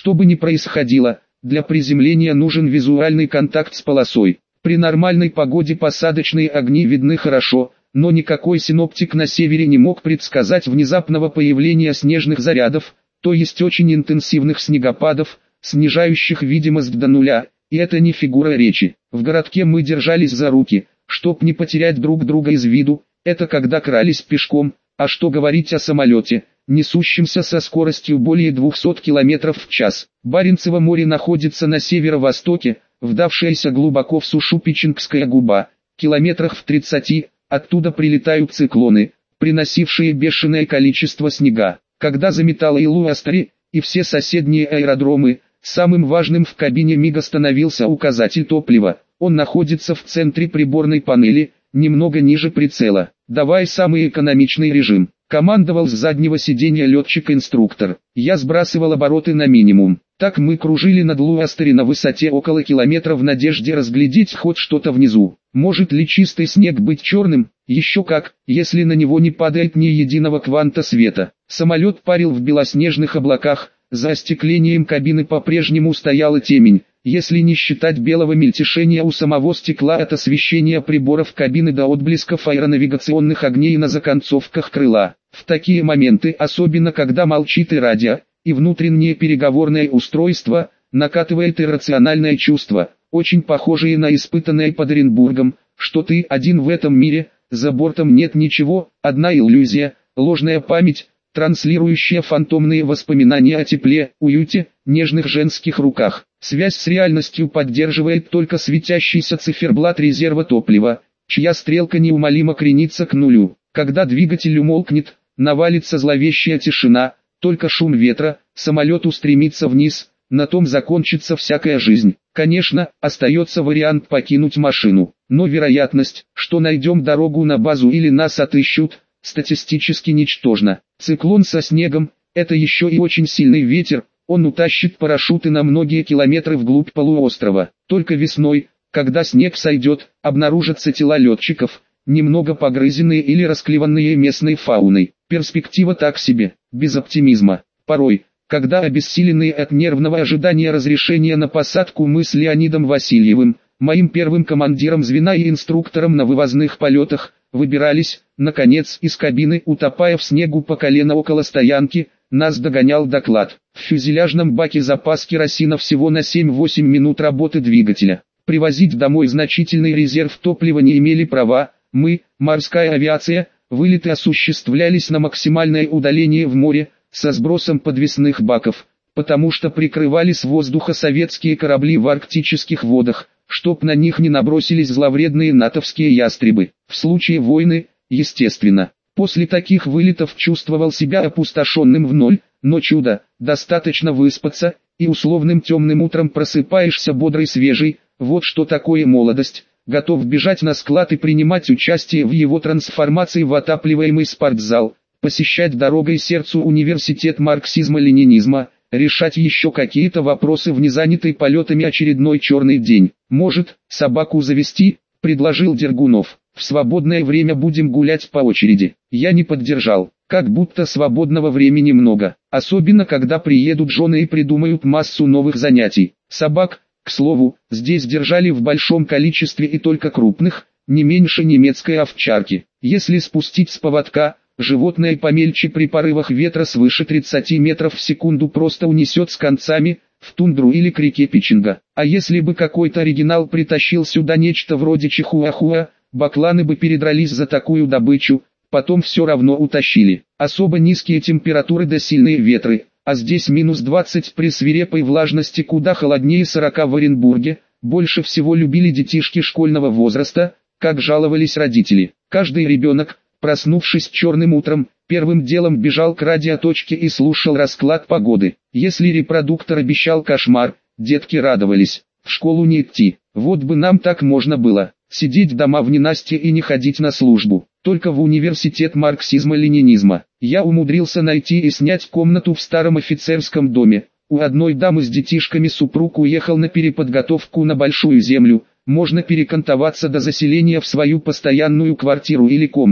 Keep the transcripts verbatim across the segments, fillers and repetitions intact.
Что бы ни происходило, для приземления нужен визуальный контакт с полосой. При нормальной погоде посадочные огни видны хорошо, но никакой синоптик на севере не мог предсказать внезапного появления снежных зарядов, то есть очень интенсивных снегопадов, снижающих видимость до нуля, и это не фигура речи. В городке мы держались за руки, чтоб не потерять друг друга из виду, это когда крались пешком, а что говорить о самолете, несущемся со скоростью более двухсот километров в час. Баренцево море находится на северо-востоке, вдавшаяся глубоко в сушу Печенгская губа, километрах в тридцати, оттуда прилетают циклоны, приносившие бешеное количество снега. Когда заметало Илу-Астари и все соседние аэродромы, самым важным в кабине МиГа становился указатель топлива. Он находится в центре приборной панели, немного ниже прицела. «Давай самый экономичный режим», — командовал с заднего сиденья летчик-инструктор. Я сбрасывал обороты на минимум. Так мы кружили над Лу-Астари на высоте около километра в надежде разглядеть хоть что-то внизу. Может ли чистый снег быть черным? Еще как, если на него не падает ни единого кванта света. Самолет парил в белоснежных облаках, за остеклением кабины по-прежнему стояла темень, если не считать белого мельтешения у самого стекла от освещения приборов кабины до отблесков аэронавигационных огней на законцовках крыла. В такие моменты, особенно когда молчит и радио, и внутреннее переговорное устройство, накатывает иррациональное чувство, очень похожее на испытанное под Оренбургом, что ты один в этом мире, за бортом нет ничего, одна иллюзия, ложная память, транслирующая фантомные воспоминания о тепле, уюте, нежных женских руках. Связь с реальностью поддерживает только светящийся циферблат резерва топлива, чья стрелка неумолимо кренится к нулю. Когда двигатель умолкнет, навалится зловещая тишина, только шум ветра, самолет устремится вниз, на том закончится всякая жизнь. Конечно, остается вариант покинуть машину, но вероятность, что найдем дорогу на базу или нас отыщут, статистически ничтожна. Циклон со снегом – это еще и очень сильный ветер, он утащит парашюты на многие километры вглубь полуострова. Только весной, когда снег сойдет, обнаружатся тела летчиков, немного погрызенные или расклеванные местной фауной. Перспектива так себе, без оптимизма. Порой, когда обессиленные от нервного ожидания разрешения на посадку мы с Леонидом Васильевым, моим первым командиром звена и инструктором на вывозных полетах, выбирались, наконец, из кабины, утопая в снегу по колено около стоянки, нас догонял доклад. В фюзеляжном баке запас керосина всего на семь-восемь минут работы двигателя. Привозить домой значительный резерв топлива не имели права, мы, морская авиация, вылеты осуществлялись на максимальное удаление в море, со сбросом подвесных баков, потому что прикрывали с воздуха советские корабли в арктических водах, чтоб на них не набросились зловредные натовские ястребы. В случае войны, естественно, после таких вылетов чувствовал себя опустошенным в ноль, но чудо, достаточно выспаться, и условным темным утром просыпаешься бодрый свежий, вот что такое молодость, готов бежать на склад и принимать участие в его трансформации в отапливаемый спортзал, посещать дорогой сердцу университет марксизма-ленинизма, решать еще какие-то вопросы в незанятый полетами очередной черный день. «Может, собаку завести?» – предложил Дергунов. «В свободное время будем гулять по очереди». Я не поддержал, как будто свободного времени много, особенно когда приедут жены и придумают массу новых занятий. Собак, к слову, здесь держали в большом количестве и только крупных, не меньше немецкой овчарки. Если спустить с поводка, животное помельче при порывах ветра свыше тридцати метров в секунду просто унесет с концами, в тундру или к реке Печенга. А если бы какой-то оригинал притащил сюда нечто вроде чихуахуа, бакланы бы передрались за такую добычу, потом все равно утащили. Особо низкие температуры да сильные ветры, а здесь минус двадцать при свирепой влажности куда холоднее сорока в Оренбурге, больше всего любили детишки школьного возраста, как жаловались родители. Каждый ребенок, проснувшись черным утром, первым делом бежал к радиоточке и слушал расклад погоды. Если репродуктор обещал кошмар, детки радовались. В школу не идти. Вот бы нам так можно было. Сидеть дома в ненастье и не ходить на службу. Только в университет марксизма-ленинизма. Я умудрился найти и снять комнату в старом офицерском доме. У одной дамы с детишками супруг уехал на переподготовку на Большую Землю. Можно перекантоваться до заселения в свою постоянную квартиру или комнату.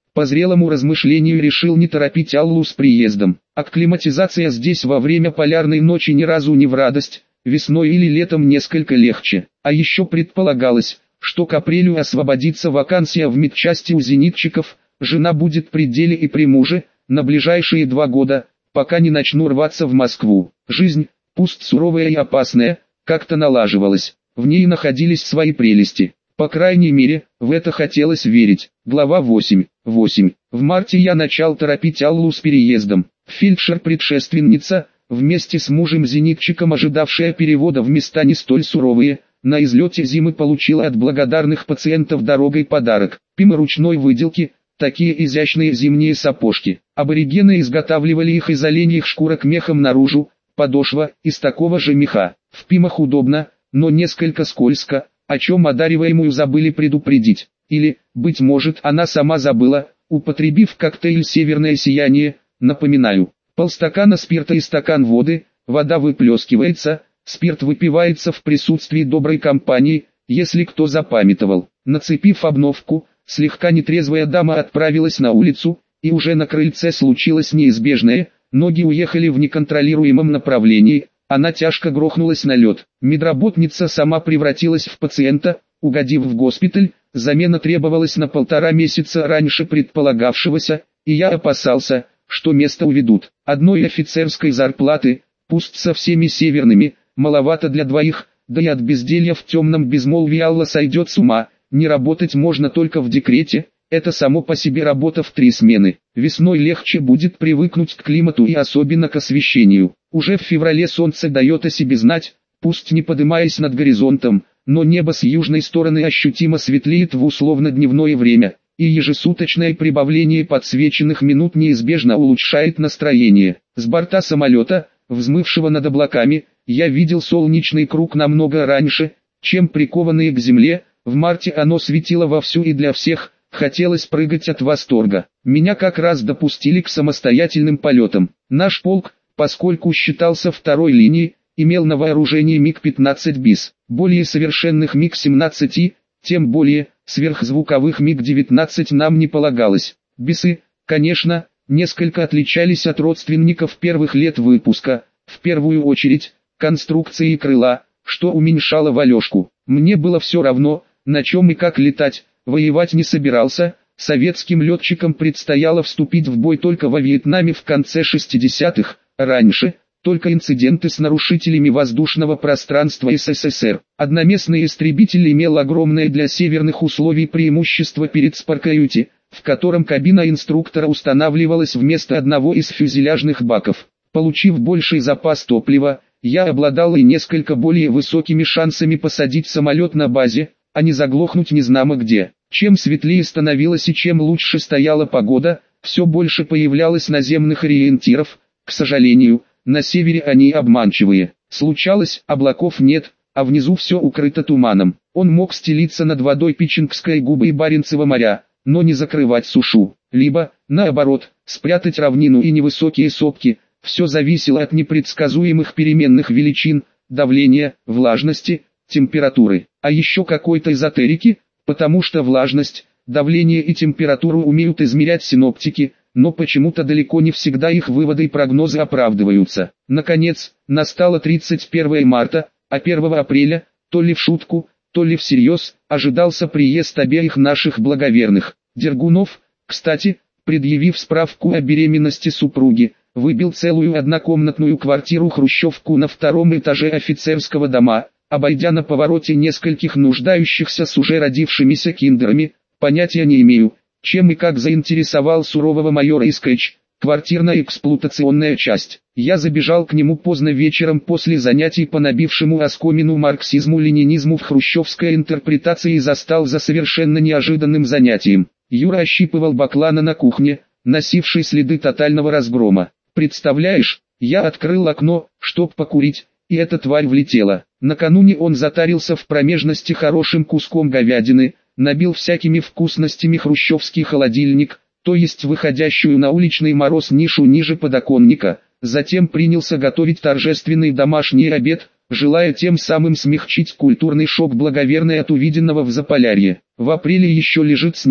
По зрелому размышлению решил не торопить Аллу с приездом. Акклиматизация здесь во время полярной ночи ни разу не в радость, весной или летом несколько легче. А еще предполагалось, что к апрелю освободится вакансия в медчасти у зенитчиков, жена будет при деле и при муже, на ближайшие два года, пока не начну рваться в Москву. Жизнь, пусть суровая и опасная, как-то налаживалась, в ней находились свои прелести. По крайней мере, в это хотелось верить. Глава восемь. восемь. В марте я начал торопить Аллу с переездом. Фельдшер-предшественница, вместе с мужем-зенитчиком, ожидавшая перевода в места не столь суровые, на излете зимы получила от благодарных пациентов дорогой подарок. Пима ручной выделки, такие изящные зимние сапожки. Аборигены изготавливали их из оленьих шкурок мехом наружу, подошва из такого же меха. В Пимах удобно, но несколько скользко, о чем одариваемую забыли предупредить. Или, быть может, она сама забыла, употребив коктейль «Северное сияние». Напоминаю, полстакана спирта и стакан воды, вода выплескивается, спирт выпивается в присутствии доброй компании, если кто запамятовал. Нацепив обновку, слегка нетрезвая дама отправилась на улицу, и уже на крыльце случилось неизбежное, ноги уехали в неконтролируемом направлении. Она тяжко грохнулась на лед. Медработница сама превратилась в пациента, угодив в госпиталь, замена требовалась на полтора месяца раньше предполагавшегося, и я опасался, что место уведут. Одной офицерской зарплаты, пусть со всеми северными, маловато для двоих, да и от безделья в темном безмолвии Алла сойдет с ума. Не работать можно только в декрете, это само по себе работа в три смены. Весной легче будет привыкнуть к климату и особенно к освещению. Уже в феврале солнце дает о себе знать, пусть не подымаясь над горизонтом, но небо с южной стороны ощутимо светлеет в условно-дневное время, и ежесуточное прибавление подсвеченных минут неизбежно улучшает настроение. С борта самолета, взмывшего над облаками, я видел солнечный круг намного раньше, чем прикованные к земле. В марте оно светило вовсю и для всех, хотелось прыгать от восторга. Меня как раз допустили к самостоятельным полетам. Наш полк, поскольку считался второй линией, имел на вооружении миг пятнадцать БИС. Более совершенных миг семнадцать, тем более, сверхзвуковых миг девятнадцать нам не полагалось. БИСы, конечно, несколько отличались от родственников первых лет выпуска, в первую очередь, конструкцией крыла, что уменьшало валежку. Мне было все равно, на чем и как летать, воевать не собирался. Советским летчикам предстояло вступить в бой только во Вьетнаме в конце шестидесятых, раньше, только инциденты с нарушителями воздушного пространства СССР. Одноместный истребитель имел огромное для северных условий преимущество перед Спаркаюти, в котором кабина инструктора устанавливалась вместо одного из фюзеляжных баков. Получив больший запас топлива, я обладал и несколько более высокими шансами посадить самолет на базе, а не заглохнуть незнамо где. Чем светлее становилось и чем лучше стояла погода, все больше появлялось наземных ориентиров. К сожалению, на севере они обманчивые. Случалось, облаков нет, а внизу все укрыто туманом. Он мог стелиться над водой Печенгской губы и Баренцева моря, но не закрывать сушу. Либо, наоборот, спрятать равнину и невысокие сопки. Все зависело от непредсказуемых переменных величин, давления, влажности, температуры. А еще какой-то эзотерики, потому что влажность, давление и температуру умеют измерять синоптики, но почему-то далеко не всегда их выводы и прогнозы оправдываются. Наконец, настало тридцать первое марта, а первого апреля, то ли в шутку, то ли всерьез, ожидался приезд обеих наших благоверных. Дергунов, кстати, предъявив справку о беременности супруги, выбил целую однокомнатную квартиру-хрущевку на втором этаже офицерского дома, обойдя на повороте нескольких нуждающихся с уже родившимися киндерами. Понятия не имею, чем и как заинтересовал сурового майора Искач, квартирно-эксплуатационная часть. Я забежал к нему поздно вечером после занятий по набившему оскомину марксизму-ленинизму в хрущевской интерпретации и застал за совершенно неожиданным занятием. Юра ощипывал баклана на кухне, носивший следы тотального разгрома. Представляешь, я открыл окно, чтоб покурить, и эта тварь влетела. Накануне он затарился в промежности хорошим куском говядины, набил всякими вкусностями хрущевский холодильник, то есть выходящую на уличный мороз нишу ниже подоконника, затем принялся готовить торжественный домашний обед, желая тем самым смягчить культурный шок благоверной от увиденного в Заполярье. В апреле еще лежит снег,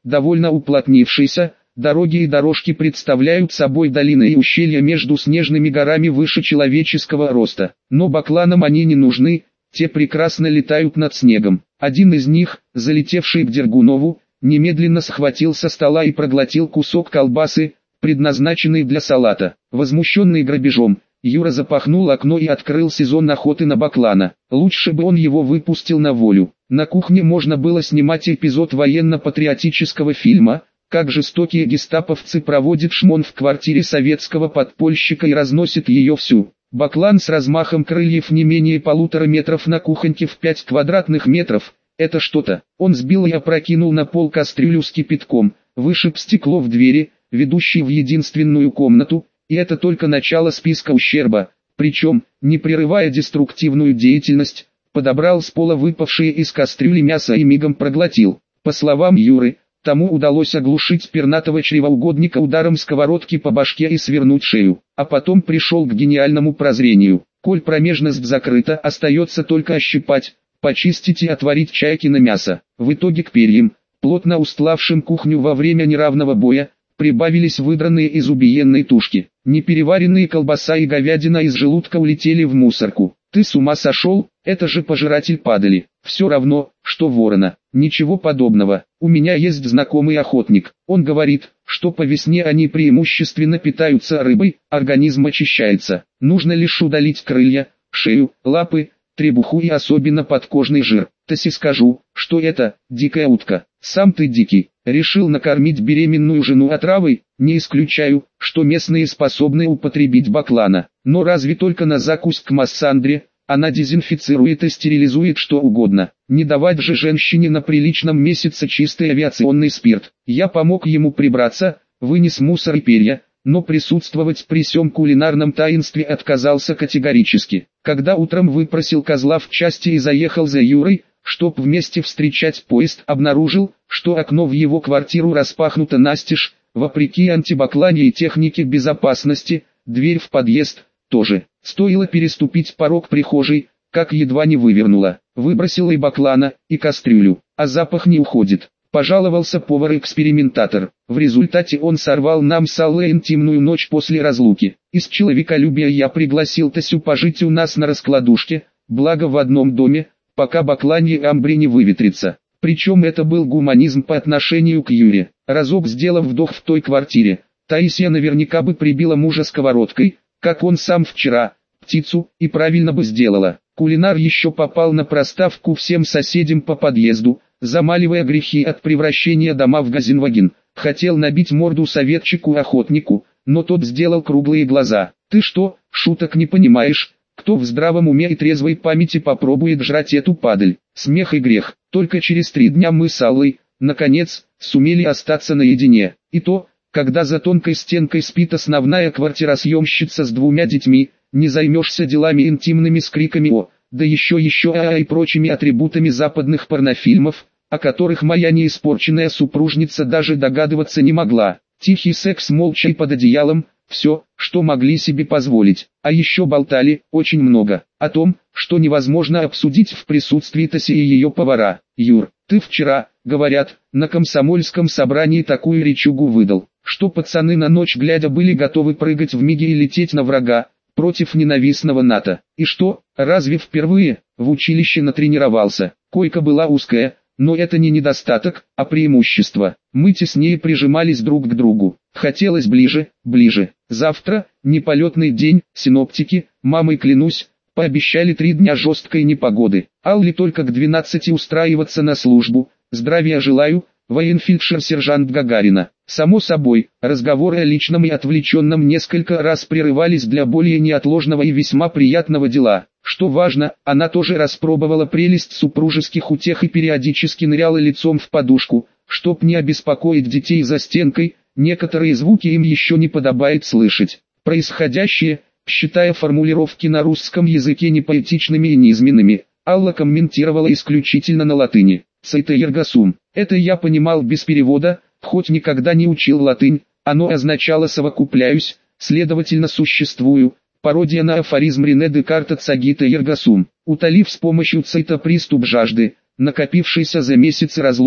довольно уплотнившийся. Дороги и дорожки представляют собой долины и ущелья между снежными горами выше человеческого роста. Но бакланам они не нужны, те прекрасно летают над снегом. Один из них, залетевший к Дергунову, немедленно схватил со стола и проглотил кусок колбасы, предназначенный для салата. Возмущенный грабежом, Юра запахнул окно и открыл сезон охоты на баклана. Лучше бы он его выпустил на волю. На кухне можно было снимать эпизод военно-патриотического фильма, как жестокие гестаповцы проводят шмон в квартире советского подпольщика и разносят ее всю. Баклан с размахом крыльев не менее полутора метров на кухоньке в пять квадратных метров. Это что-то. Он сбил и опрокинул на пол кастрюлю с кипятком, вышиб стекло в двери, ведущей в единственную комнату, и это только начало списка ущерба. Причем, не прерывая деструктивную деятельность, подобрал с пола выпавшие из кастрюли мясо и мигом проглотил. По словам Юры, тому удалось оглушить пернатого чревоугодника ударом сковородки по башке и свернуть шею. А потом пришел к гениальному прозрению. Коль промежность закрыта, остается только ощипать, почистить и отварить чайкино мясо. В итоге к перьям, плотно устлавшим кухню во время неравного боя, прибавились выдранные из убиенной тушки. Непереваренные колбаса и говядина из желудка улетели в мусорку. Ты с ума сошел? Это же пожиратель падали. Все равно, что ворона. Ничего подобного. У меня есть знакомый охотник. Он говорит, что по весне они преимущественно питаются рыбой, организм очищается. Нужно лишь удалить крылья, шею, лапы, требуху и особенно подкожный жир. Таси скажу, что это дикая утка. Сам ты дикий. Решил накормить беременную жену отравой? Не исключаю, что местные способны употребить баклана. Но разве только на закусь к массандре? Она дезинфицирует и стерилизует что угодно. Не давать же женщине на приличном месяце чистый авиационный спирт. Я помог ему прибраться, вынес мусор и перья, но присутствовать при сём кулинарном таинстве отказался категорически. Когда утром выпросил козла в части и заехал за Юрой, чтоб вместе встречать поезд, обнаружил, что окно в его квартиру распахнуто настежь, вопреки антибакланьей технике безопасности, дверь в подъезд тоже. Стоило переступить порог прихожей, как едва не вывернула. Выбросила и баклана, и кастрюлю, а запах не уходит. Пожаловался повар-экспериментатор. В результате он сорвал нам с Аллой интимную ночь после разлуки. Из человеколюбия я пригласил Тасю пожить у нас на раскладушке, благо в одном доме, пока бакланье амбре не выветрится. Причем это был гуманизм по отношению к Юре. Разок сделав вдох в той квартире, Таисия наверняка бы прибила мужа сковородкой, как он сам вчера, птицу, и правильно бы сделала. Кулинар еще попал на проставку всем соседям по подъезду, замаливая грехи от превращения дома в газенваген. Хотел набить морду советчику-охотнику, но тот сделал круглые глаза. «Ты что, шуток не понимаешь? Кто в здравом уме и трезвой памяти попробует жрать эту падаль?» Смех и грех. Только через три дня мы с Аллой, наконец, сумели остаться наедине. И то, когда за тонкой стенкой спит основная квартиросъемщица с двумя детьми, не займешься делами интимными с криками «О!», да еще еще «А!» и прочими атрибутами западных порнофильмов, о которых моя неиспорченная супружница даже догадываться не могла. Тихий секс молча и под одеялом, все, что могли себе позволить. А еще болтали, очень много, о том, что невозможно обсудить в присутствии Таси и ее повара. «Юр, ты вчера, говорят, на комсомольском собрании такую речугу выдал, что пацаны на ночь глядя были готовы прыгать в миге и лететь на врага, против ненавистного НАТО. И что, разве впервые, в училище натренировался? Койка была узкая, но это не недостаток, а преимущество. Мы теснее прижимались друг к другу. Хотелось ближе, ближе. Завтра, неполетный день, синоптики, мамой клянусь, пообещали три дня жесткой непогоды. Алле только к двенадцати устраиваться на службу. Здравия желаю, военфельдшер-сержант Гагарина. Само собой, разговоры о личном и отвлеченном несколько раз прерывались для более неотложного и весьма приятного дела. Что важно, она тоже распробовала прелесть супружеских утех и периодически ныряла лицом в подушку, чтоб не обеспокоить детей за стенкой, некоторые звуки им еще не подобает слышать. Происходящее, считая формулировки на русском языке непоэтичными и низменными, Алла комментировала исключительно на латыни. «Цейте эргасум». Это я понимал без перевода, хоть никогда не учил латынь, оно означало «совокупляюсь», следовательно «существую», пародия на афоризм Рене Декарта «Цагита эргасум». Утолив с помощью цейта приступ жажды, накопившийся за месяцы разлуки,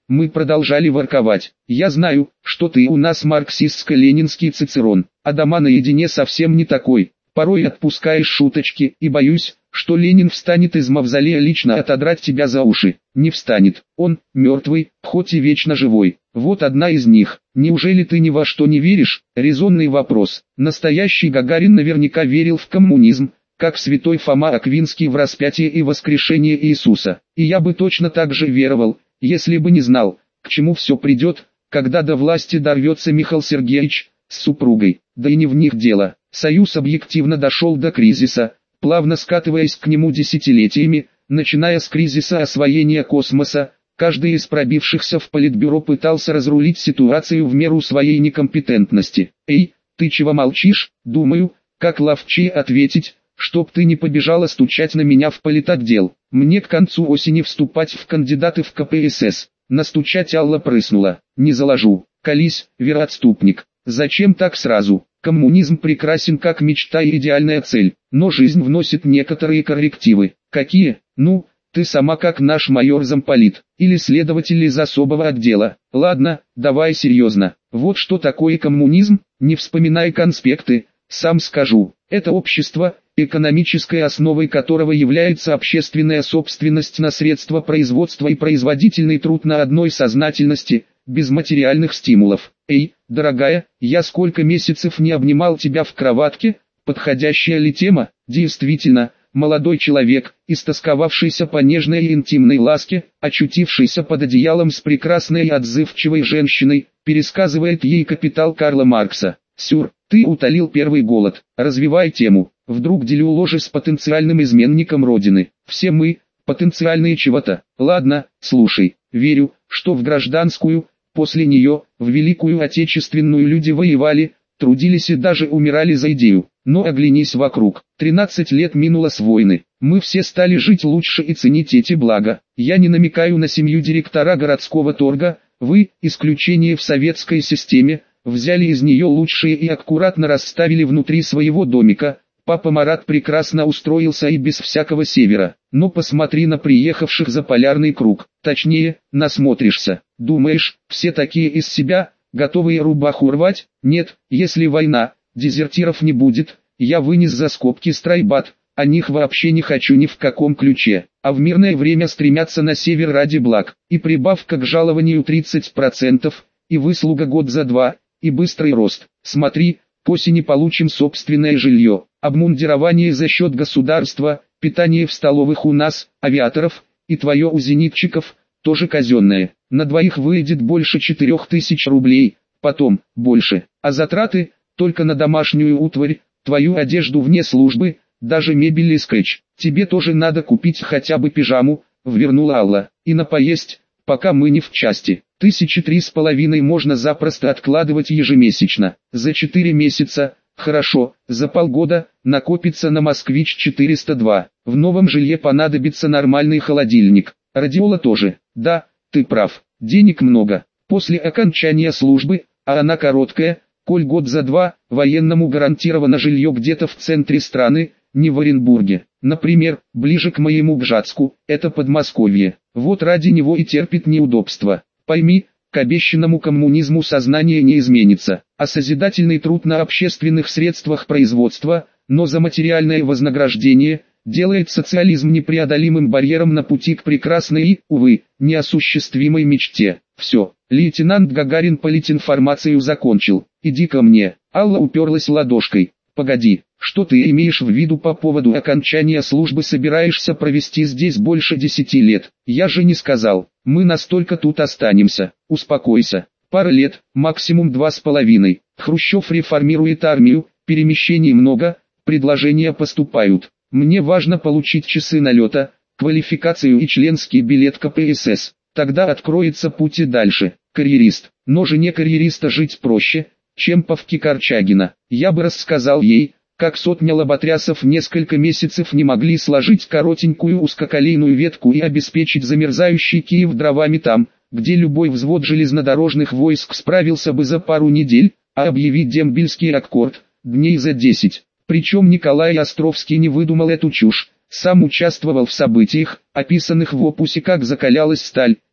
Мы продолжали ворковать. Я знаю, что ты у нас марксистско-ленинский Цицерон, а дома наедине совсем не такой. Порой отпускаешь шуточки, и боюсь, что Ленин встанет из мавзолея лично отодрать тебя за уши. Не встанет. Он, мертвый, хоть и вечно живой. Вот одна из них. Неужели ты ни во что не веришь? Резонный вопрос. Настоящий Гагарин наверняка верил в коммунизм, как святой Фома Аквинский в распятие и воскрешение Иисуса. И я бы точно так же веровал, если бы не знал, к чему все придет, когда до власти дорвется Михаил Сергеевич с супругой. Да и не в них дело. Союз объективно дошел до кризиса, плавно скатываясь к нему десятилетиями, начиная с кризиса освоения космоса. Каждый из пробившихся в политбюро пытался разрулить ситуацию в меру своей некомпетентности. «Эй, ты чего молчишь?» «Думаю, как ловчее ответить, чтоб ты не побежала стучать на меня в политотдел. Мне к концу осени вступать в кандидаты в ка пэ эс эс». Настучать Алла прыснула. «Не заложу. Колись, вероотступник. Зачем так сразу? Коммунизм прекрасен как мечта и идеальная цель, но жизнь вносит некоторые коррективы». «Какие?» «Ну, ты сама как наш майор замполит, или следователь из особого отдела». «Ладно, давай серьезно. Вот что такое коммунизм, не вспоминай конспекты, сам скажу. Это общество, экономической основой которого является общественная собственность на средства производства и производительный труд на одной сознательности, без материальных стимулов». «Эй, дорогая, я сколько месяцев не обнимал тебя в кроватке, подходящая ли тема?» «Действительно». Молодой человек, истосковавшийся по нежной и интимной ласке, очутившийся под одеялом с прекрасной и отзывчивой женщиной, пересказывает ей «Капитал» Карла Маркса. «Сюр, ты утолил первый голод, развивай тему». Вдруг делю ложи с потенциальным изменником Родины. Все мы, потенциальные чего-то. Ладно, слушай, верю, что в гражданскую, после нее, в Великую Отечественную люди воевали, трудились и даже умирали за идею. Но оглянись вокруг. тринадцать лет минуло с войны. Мы все стали жить лучше и ценить эти блага. Я не намекаю на семью директора городского торга. Вы, исключение в советской системе, взяли из нее лучшие и аккуратно расставили внутри своего домика. Папа Марат прекрасно устроился и без всякого севера. Но посмотри на приехавших за полярный круг. Точнее, насмотришься. Думаешь, все такие из себя, готовые рубаху рвать? Нет, если война, дезертиров не будет. Я вынес за скобки стройбат, о них вообще не хочу ни в каком ключе. А в мирное время стремятся на север ради благ. И прибавка к жалованию тридцать процентов, и выслуга год за два, и быстрый рост. Смотри, к осени получим собственное жилье, обмундирование за счет государства, питание в столовых у нас, авиаторов, и твое у зенитчиков, тоже казенное. На двоих выйдет больше четырех тысяч рублей, потом, больше. А затраты, только на домашнюю утварь, твою одежду вне службы, даже мебель и скетч. Тебе тоже надо купить хотя бы пижаму, ввернула Алла, и на поесть, пока мы не в части. Тысячи три с половиной можно запросто откладывать ежемесячно. За четыре месяца, хорошо, за полгода, накопится на Москвич четыреста два. В новом жилье понадобится нормальный холодильник. Радиола тоже. Да, ты прав, денег много. После окончания службы, а она короткая, коль год за два, военному гарантировано жилье где-то в центре страны, не в Оренбурге. Например, ближе к моему Гжатску, это Подмосковье. Вот ради него и терпит неудобства. Пойми, к обещанному коммунизму сознание не изменится, а созидательный труд на общественных средствах производства, но за материальное вознаграждение, делает социализм непреодолимым барьером на пути к прекрасной и, увы, неосуществимой мечте. Все, лейтенант Гагарин политинформацию закончил. Иди ко мне. Алла уперлась ладошкой. Погоди, что ты имеешь в виду по поводу окончания службы? Собираешься провести здесь больше десяти лет? Я же не сказал, мы настолько тут останемся. Успокойся. Пара лет, максимум два с половиной. Хрущев реформирует армию, перемещений много, предложения поступают. Мне важно получить часы налета, квалификацию и членский билет ка пэ эс эс. Тогда откроется путь и дальше. Карьерист. Но жене карьериста жить проще, чем Павке Корчагина. Я бы рассказал ей, как сотня лоботрясов несколько месяцев не могли сложить коротенькую узкоколейную ветку и обеспечить замерзающий Киев дровами там, где любой взвод железнодорожных войск справился бы за пару недель, а объявить дембельский аккорд, дней за десять. Причем Николай Островский не выдумал эту чушь, сам участвовал в событиях, описанных в опусе «Как закалялась сталь»,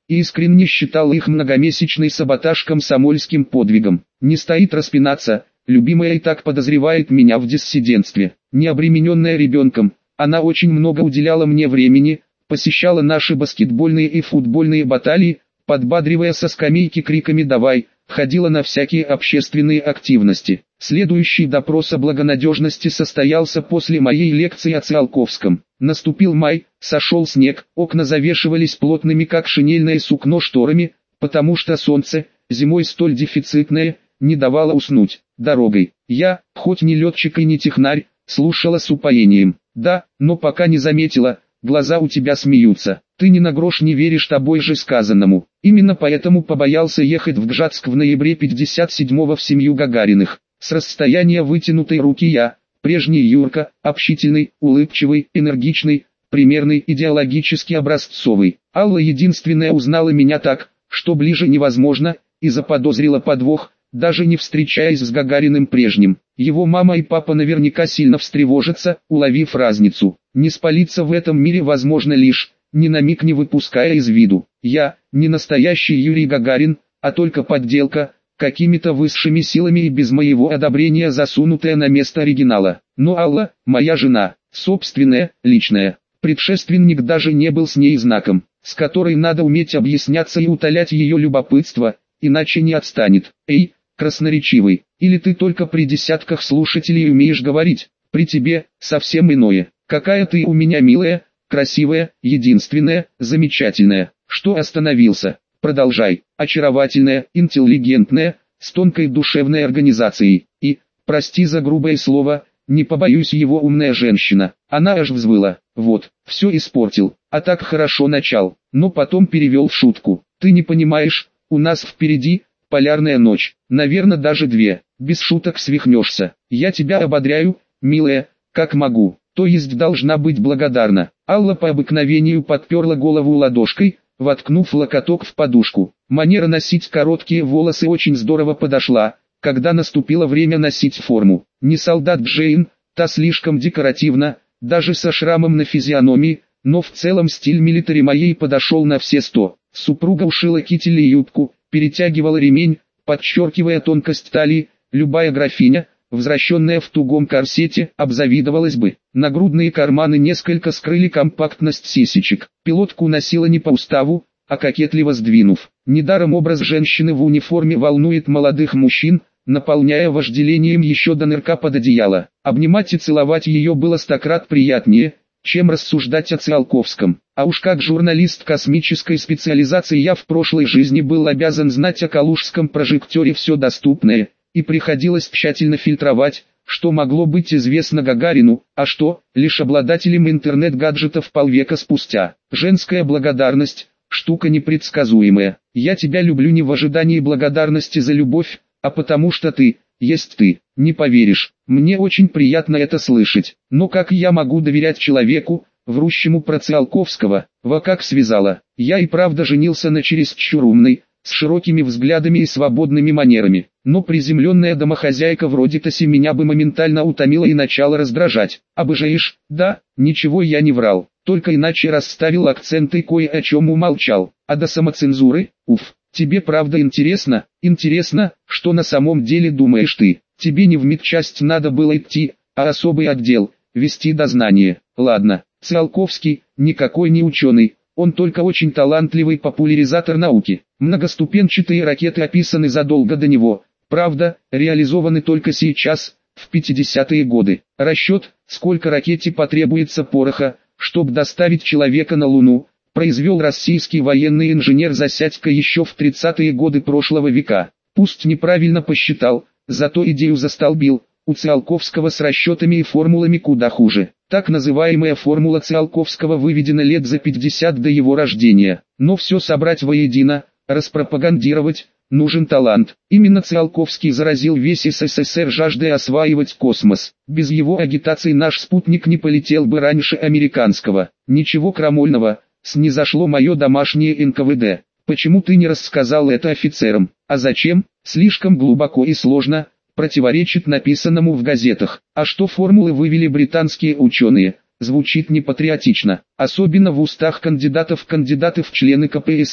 и искренне считал их многомесячный саботаж комсомольским подвигом. Не стоит распинаться, любимая и так подозревает меня в диссидентстве. Не обремененная ребенком, она очень много уделяла мне времени, посещала наши баскетбольные и футбольные баталии, подбадривая со скамейки криками «давай», ходила на всякие общественные активности. Следующий допрос о благонадежности состоялся после моей лекции о Циолковском. Наступил май, сошел снег, окна завешивались плотными как шинельное сукно шторами, потому что солнце, зимой столь дефицитное, не давало уснуть. Дорогой, я, хоть не летчик и не технарь, слушала с упоением. Да, но пока не заметила, глаза у тебя смеются. Ты ни на грош не веришь тобой же сказанному. Именно поэтому побоялся ехать в Гжатск в ноябре пятьдесят седьмого в семью Гагариных. С расстояния вытянутой руки я, прежний Юрка, общительный, улыбчивый, энергичный, примерный, идеологически образцовый. Алла единственная узнала меня так, что ближе невозможно, и заподозрила подвох, даже не встречаясь с Гагариным прежним. Его мама и папа наверняка сильно встревожатся, уловив разницу. Не спалиться в этом мире возможно лишь, ни на миг не выпуская из виду. Я, не настоящий Юрий Гагарин, а только подделка, какими-то высшими силами и без моего одобрения засунутая на место оригинала. Но Алла, моя жена, собственная, личная. Предшественник даже не был с ней знаком, с которой надо уметь объясняться и утолять ее любопытство, иначе не отстанет. Эй, красноречивый, или ты только при десятках слушателей умеешь говорить, при тебе, совсем иное. Какая ты у меня милая, красивая, единственная, замечательная. Что остановился? Продолжай. Очаровательная, интеллигентная, с тонкой душевной организацией. И, прости за грубое слово, не побоюсь его умная женщина. Она аж взвыла. Вот, все испортил. А так хорошо начал. Но потом перевел в шутку. Ты не понимаешь, у нас впереди полярная ночь. Наверное даже две. Без шуток свихнешься. Я тебя ободряю, милая, как могу. То есть должна быть благодарна. Алла по обыкновению подперла голову ладошкой, воткнув локоток в подушку. Манера носить короткие волосы очень здорово подошла, когда наступило время носить форму. Не солдат Джейн, та слишком декоративна, даже со шрамом на физиономии, но в целом стиль милитари моей подошел на все сто. Супруга ушила китель и юбку, перетягивала ремень, подчеркивая тонкость талии. Любая графиня, возвращенная в тугом корсете, обзавидовалась бы. Нагрудные карманы несколько скрыли компактность сисечек. Пилотку носила не по уставу, а кокетливо сдвинув. Недаром образ женщины в униформе волнует молодых мужчин, наполняя вожделением еще до нырка под одеяло. Обнимать и целовать ее было стократ приятнее, чем рассуждать о Циолковском. А уж как журналист космической специализации я в прошлой жизни был обязан знать о калужском прожекторе все доступное, и приходилось тщательно фильтровать, что могло быть известно Гагарину, а что, лишь обладателям интернет-гаджетов полвека спустя. Женская благодарность – штука непредсказуемая. Я тебя люблю не в ожидании благодарности за любовь, а потому что ты, есть ты. Не поверишь, мне очень приятно это слышать. Но как я могу доверять человеку, врущему про Циолковского? Во как связала. Я и правда женился на чересчур умной, с широкими взглядами и свободными манерами. Но приземленная домохозяйка вроде Таси меня бы моментально утомила и начала раздражать. Обожаешь? Да, ничего я не врал, только иначе расставил акценты и кое о чем умолчал. А до самоцензуры? Уф, тебе правда интересно? Интересно, что на самом деле думаешь ты? Тебе не в медчасть надо было идти, а особый отдел, вести дознание. Ладно, Циолковский, никакой не ученый. Он только очень талантливый популяризатор науки. Многоступенчатые ракеты описаны задолго до него, правда, реализованы только сейчас, в пятидесятые годы. Расчет, сколько ракете потребуется пороха, чтобы доставить человека на Луну, произвел российский военный инженер Засядько еще в тридцатые годы прошлого века. Пусть неправильно посчитал, зато идею застолбил. У Циолковского с расчетами и формулами куда хуже. Так называемая формула Циолковского выведена лет за пятьдесят до его рождения. Но все собрать воедино, распропагандировать, нужен талант. Именно Циолковский заразил весь СССР жаждой осваивать космос. Без его агитации наш спутник не полетел бы раньше американского. Ничего крамольного, снизошло мое домашнее эн ка вэ дэ. Почему ты не рассказал это офицерам? А зачем? Слишком глубоко и сложно. Противоречит написанному в газетах. А что формулы вывели британские ученые, звучит непатриотично, особенно в устах кандидатов в кандидаты в члены ка пэ эс эс.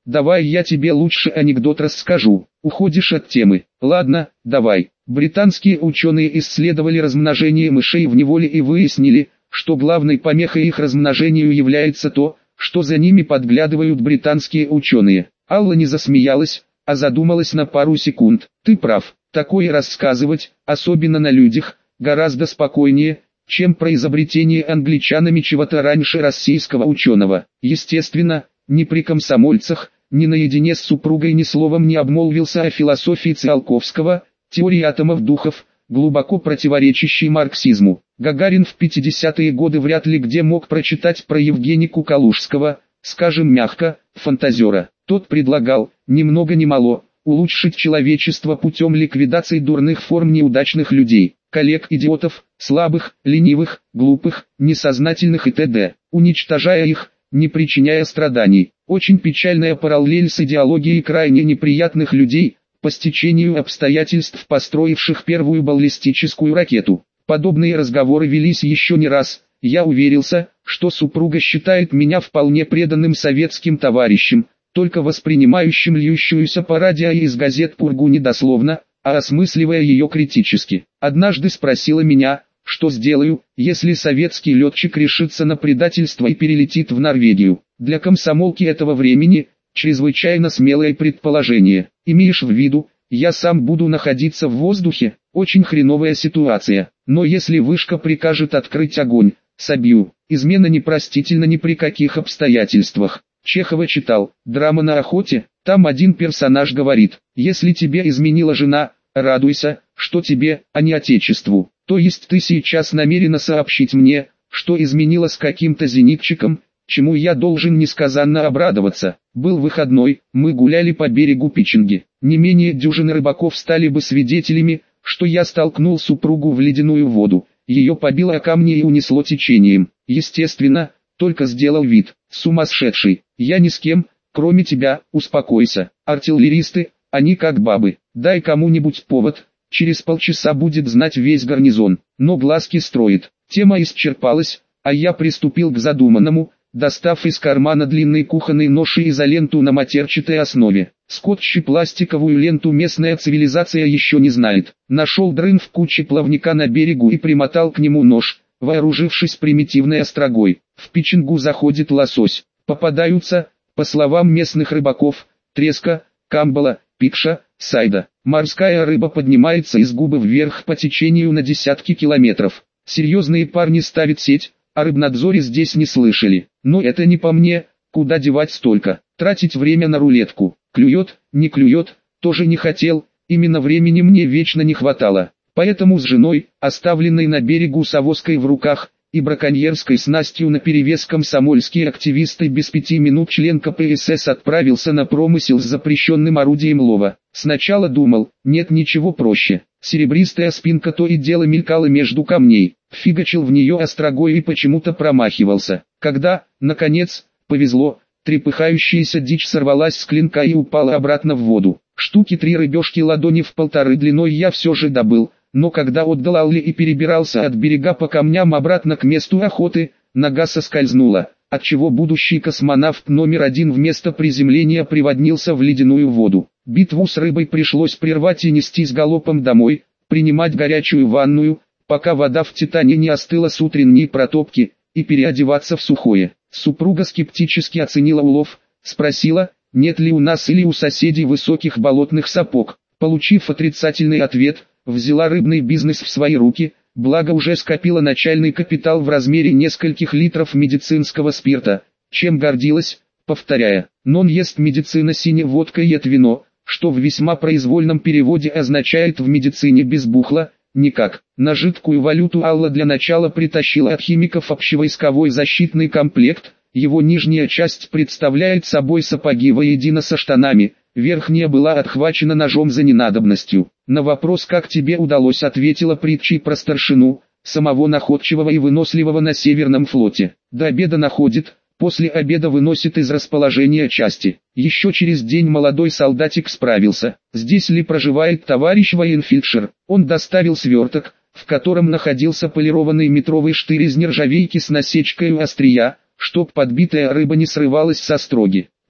давай я тебе лучше анекдот расскажу, уходишь от темы. Ладно, давай. Британские ученые исследовали размножение мышей в неволе и выяснили, что главной помехой их размножению является то, что за ними подглядывают британские ученые. Алла не засмеялась, а задумалась на пару секунд. Ты прав, такое рассказывать, особенно на людях, гораздо спокойнее, чем про изобретение англичанами чего-то раньше российского ученого. Естественно, ни при комсомольцах, ни наедине с супругой ни словом не обмолвился о философии Циолковского, теории атомов духов, глубоко противоречащей марксизму. Гагарин в пятидесятые годы вряд ли где мог прочитать про Евгенику Калужского, скажем мягко, фантазера. Тот предлагал, ни много ни мало, улучшить человечество путем ликвидации дурных форм неудачных людей, коллег-идиотов, слабых, ленивых, глупых, несознательных и т.д., уничтожая их, не причиняя страданий. Очень печальная параллель с идеологией крайне неприятных людей, по стечению обстоятельств построивших первую баллистическую ракету. Подобные разговоры велись еще не раз. Я уверился, что супруга считает меня вполне преданным советским товарищем, только воспринимающим льющуюся по радио и из газет пургу не дословно, а осмысливая ее критически. Однажды спросила меня, что сделаю, если советский летчик решится на предательство и перелетит в Норвегию. Для комсомолки этого времени, чрезвычайно смелое предположение. Имеешь в виду, я сам буду находиться в воздухе? Очень хреновая ситуация. Но если вышка прикажет открыть огонь, собью. Измена непростительна ни при каких обстоятельствах. Чехова читал, драма на охоте, там один персонаж говорит, если тебе изменила жена, радуйся, что тебе, а не отечеству. То есть ты сейчас намерена сообщить мне, что изменила с каким-то зенитчиком, чему я должен несказанно обрадоваться. Был выходной, мы гуляли по берегу Пичинги. Не менее дюжины рыбаков стали бы свидетелями, что я столкнул супругу в ледяную воду. Ее побило о камни и унесло течением. Естественно, только сделал вид, сумасшедший. Я ни с кем, кроме тебя, успокойся. Артиллеристы, они как бабы. Дай кому-нибудь повод, через полчаса будет знать весь гарнизон. Но глазки строит. Тема исчерпалась, а я приступил к задуманному, достав из кармана длинный кухонный нож и изоленту на матерчатой основе. Скотч и пластиковую ленту местная цивилизация еще не знает. Нашел дрын в куче плавника на берегу и примотал к нему нож, вооружившись примитивной острогой. В Пичингу заходит лосось. Попадаются, по словам местных рыбаков, треска, камбала, пикша, сайда. Морская рыба поднимается из губы вверх по течению на десятки километров. Серьезные парни ставят сеть, о рыбнадзоре здесь не слышали. Но это не по мне, куда девать столько. Тратить время на рулетку. Клюет, не клюет, тоже не хотел, именно времени мне вечно не хватало. Поэтому с женой, оставленной на берегу с авоськой в руках, и браконьерской снастью наперевес комсомольские активисты без пяти минут член ка пэ эс эс отправился на промысел с запрещенным орудием лова. Сначала думал, нет ничего проще. Серебристая спинка то и дело мелькала между камней, фигачил в нее острогой и почему-то промахивался. Когда, наконец, повезло, трепыхающаяся дичь сорвалась с клинка и упала обратно в воду. Штуки три рыбешки ладони в полторы длиной я все же добыл, но когда отдал Алле и перебирался от берега по камням обратно к месту охоты, нога соскользнула, отчего будущий космонавт номер один вместо приземления приводнился в ледяную воду. Битву с рыбой пришлось прервать и нестись галопом домой, принимать горячую ванную, пока вода в Титане не остыла с утренней протопки, и переодеваться в сухое. Супруга скептически оценила улов, спросила, нет ли у нас или у соседей высоких болотных сапог. Получив отрицательный ответ, взяла рыбный бизнес в свои руки, благо уже скопила начальный капитал в размере нескольких литров медицинского спирта, чем гордилась, повторяя, «Нон ест медицина сине водка ед вино», что в весьма произвольном переводе означает «в медицине без бухла», никак. На жидкую валюту Алла для начала притащила от химиков общевойсковой защитный комплект, его нижняя часть представляет собой сапоги воедино со штанами, верхняя была отхвачена ножом за ненадобностью. На вопрос «как тебе удалось?» ответила притчей про старшину, самого находчивого и выносливого на Северном флоте. До обеда находит, после обеда выносит из расположения части. Еще через день молодой солдатик справился. Здесь ли проживает товарищ военфельдшер? Он доставил сверток, в котором находился полированный метровый штырь из нержавейки с насечкой у острия, чтоб подбитая рыба не срывалась со строги.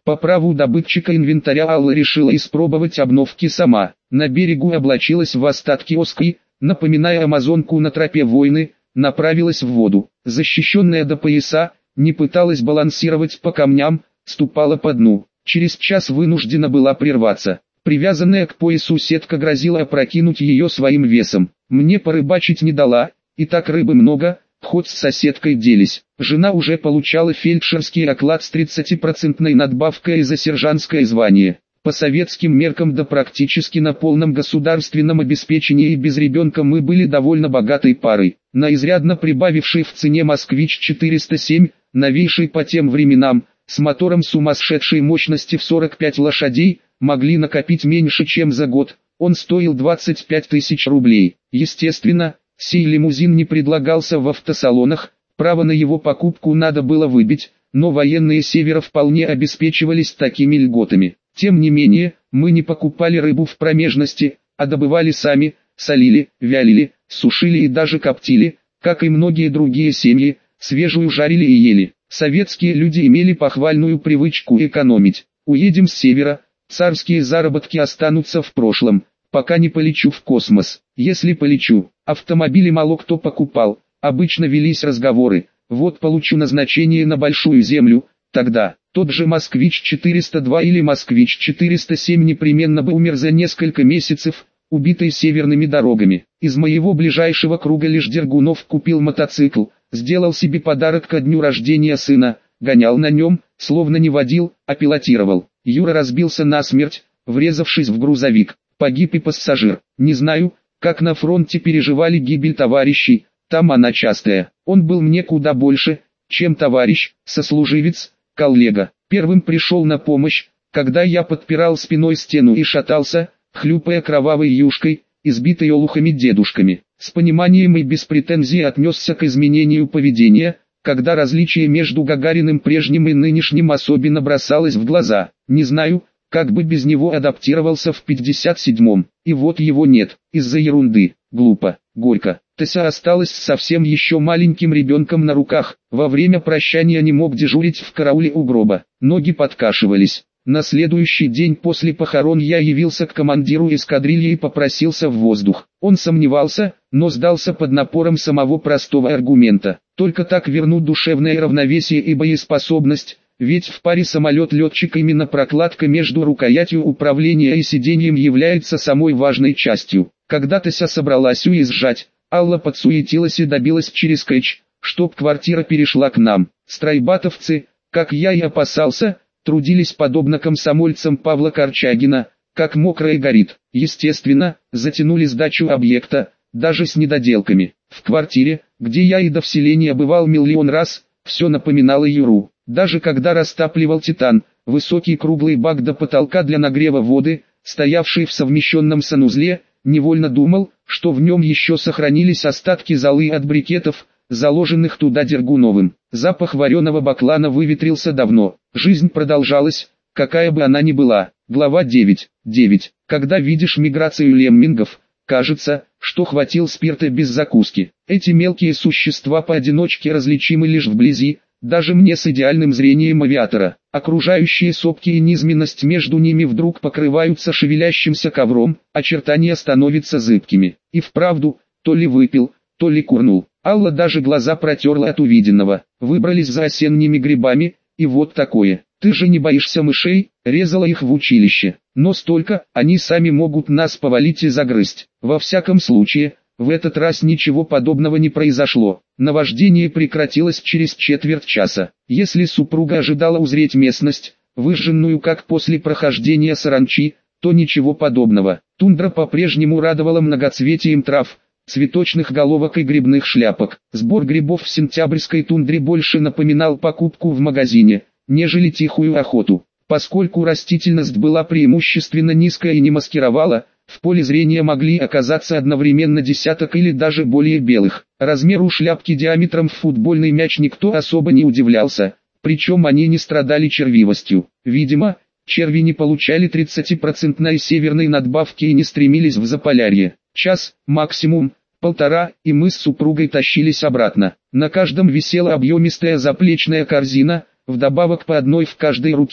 По праву добытчика инвентаря Алла решила испробовать обновки сама. На берегу облачилась в остатки оски, напоминая амазонку на тропе войны, направилась в воду. Защищенная до пояса, не пыталась балансировать по камням, ступала по дну. Через час вынуждена была прерваться. Привязанная к поясу сетка грозила опрокинуть ее своим весом. Мне порыбачить не дала, и так рыбы много, хоть с соседкой делись. Жена уже получала фельдшерский оклад с тридцатипроцентной надбавкой за сержантское звание. По советским меркам да практически на полном государственном обеспечении и без ребенка мы были довольно богатой парой. На изрядно прибавивший в цене «Москвич четыреста семь», новейший по тем временам, с мотором сумасшедшей мощности в сорок пять лошадей, могли накопить меньше чем за год. Он стоил двадцать пять тысяч рублей. Естественно, сей лимузин не предлагался в автосалонах, право на его покупку надо было выбить, но военные Севера вполне обеспечивались такими льготами. Тем не менее, мы не покупали рыбу в промежности, а добывали сами, солили, вялили, сушили и даже коптили, как и многие другие семьи, свежую жарили и ели. Советские люди имели похвальную привычку экономить. Уедем с севера, царские заработки останутся в прошлом, пока не полечу в космос. Если полечу, автомобили мало кто покупал, обычно велись разговоры, вот получу назначение на большую землю, тогда тот же «Москвич четыреста два» или «Москвич четыреста семь» непременно бы умер за несколько месяцев, убитый северными дорогами. Из моего ближайшего круга лишь Дергунов купил мотоцикл, сделал себе подарок ко дню рождения сына, гонял на нем, словно не водил, а пилотировал. Юра разбился насмерть, врезавшись в грузовик, погиб и пассажир. Не знаю, как на фронте переживали гибель товарищей, там она частая. Он был мне куда больше, чем товарищ, сослуживец, коллега. Первым пришел на помощь, когда я подпирал спиной стену и шатался, хлюпая кровавой юшкой, избитой олухами дедушками. С пониманием и без претензий отнесся к изменению поведения, когда различие между Гагариным прежним и нынешним особенно бросалось в глаза. Не знаю, как бы без него адаптировался в пятьдесят седьмом, и вот его нет, из-за ерунды, глупо, горько. Тася осталась с совсем еще маленьким ребенком на руках, во время прощания не мог дежурить в карауле у гроба, ноги подкашивались. На следующий день после похорон я явился к командиру эскадрильи и попросился в воздух. Он сомневался, но сдался под напором самого простого аргумента. Только так верну душевное равновесие и боеспособность, ведь в паре самолет-летчик именно прокладка между рукоятью управления и сиденьем является самой важной частью. Когда Тася собралась уезжать, Алла подсуетилась и добилась через КЭЧ, чтоб квартира перешла к нам. Стройбатовцы, как я и опасался, трудились подобно комсомольцам Павла Корчагина, как мокрое горит. Естественно, затянули сдачу объекта, даже с недоделками. В квартире, где я и до вселения бывал миллион раз, все напоминало Юру. Даже когда растапливал титан, высокий круглый бак до потолка для нагрева воды, стоявший в совмещенном санузле, невольно думал, что в нем еще сохранились остатки золы от брикетов, заложенных туда Дергуновым. Запах вареного баклана выветрился давно. Жизнь продолжалась, какая бы она ни была. Глава девять. девять. Когда видишь миграцию леммингов, кажется, что хватил спирта без закуски. Эти мелкие существа поодиночке различимы лишь вблизи, даже мне с идеальным зрением авиатора. Окружающие сопки и низменность между ними вдруг покрываются шевелящимся ковром, очертания становятся зыбкими. И вправду, то ли выпил, то ли курнул. Алла даже глаза протерла от увиденного. Выбрались за осенними грибами, и вот такое. Ты же не боишься мышей? Резала их в училище. Но столько, они сами могут нас повалить и загрызть. Во всяком случае, в этот раз ничего подобного не произошло. Наваждение прекратилось через четверть часа. Если супруга ожидала узреть местность, выжженную как после прохождения саранчи, то ничего подобного. Тундра по-прежнему радовала многоцветием трав, цветочных головок и грибных шляпок. Сбор грибов в сентябрьской тундре больше напоминал покупку в магазине, нежели тихую охоту. Поскольку растительность была преимущественно низкая и не маскировала, в поле зрения могли оказаться одновременно десяток или даже более белых. Размеру шляпки диаметром в футбольный мяч никто особо не удивлялся, причем они не страдали червивостью. Видимо, черви не получали тридцатипроцентной северной надбавки и не стремились в Заполярье. Час, максимум, полтора, и мы с супругой тащились обратно. На каждом висела объемистая заплечная корзина, вдобавок по одной в каждой руке.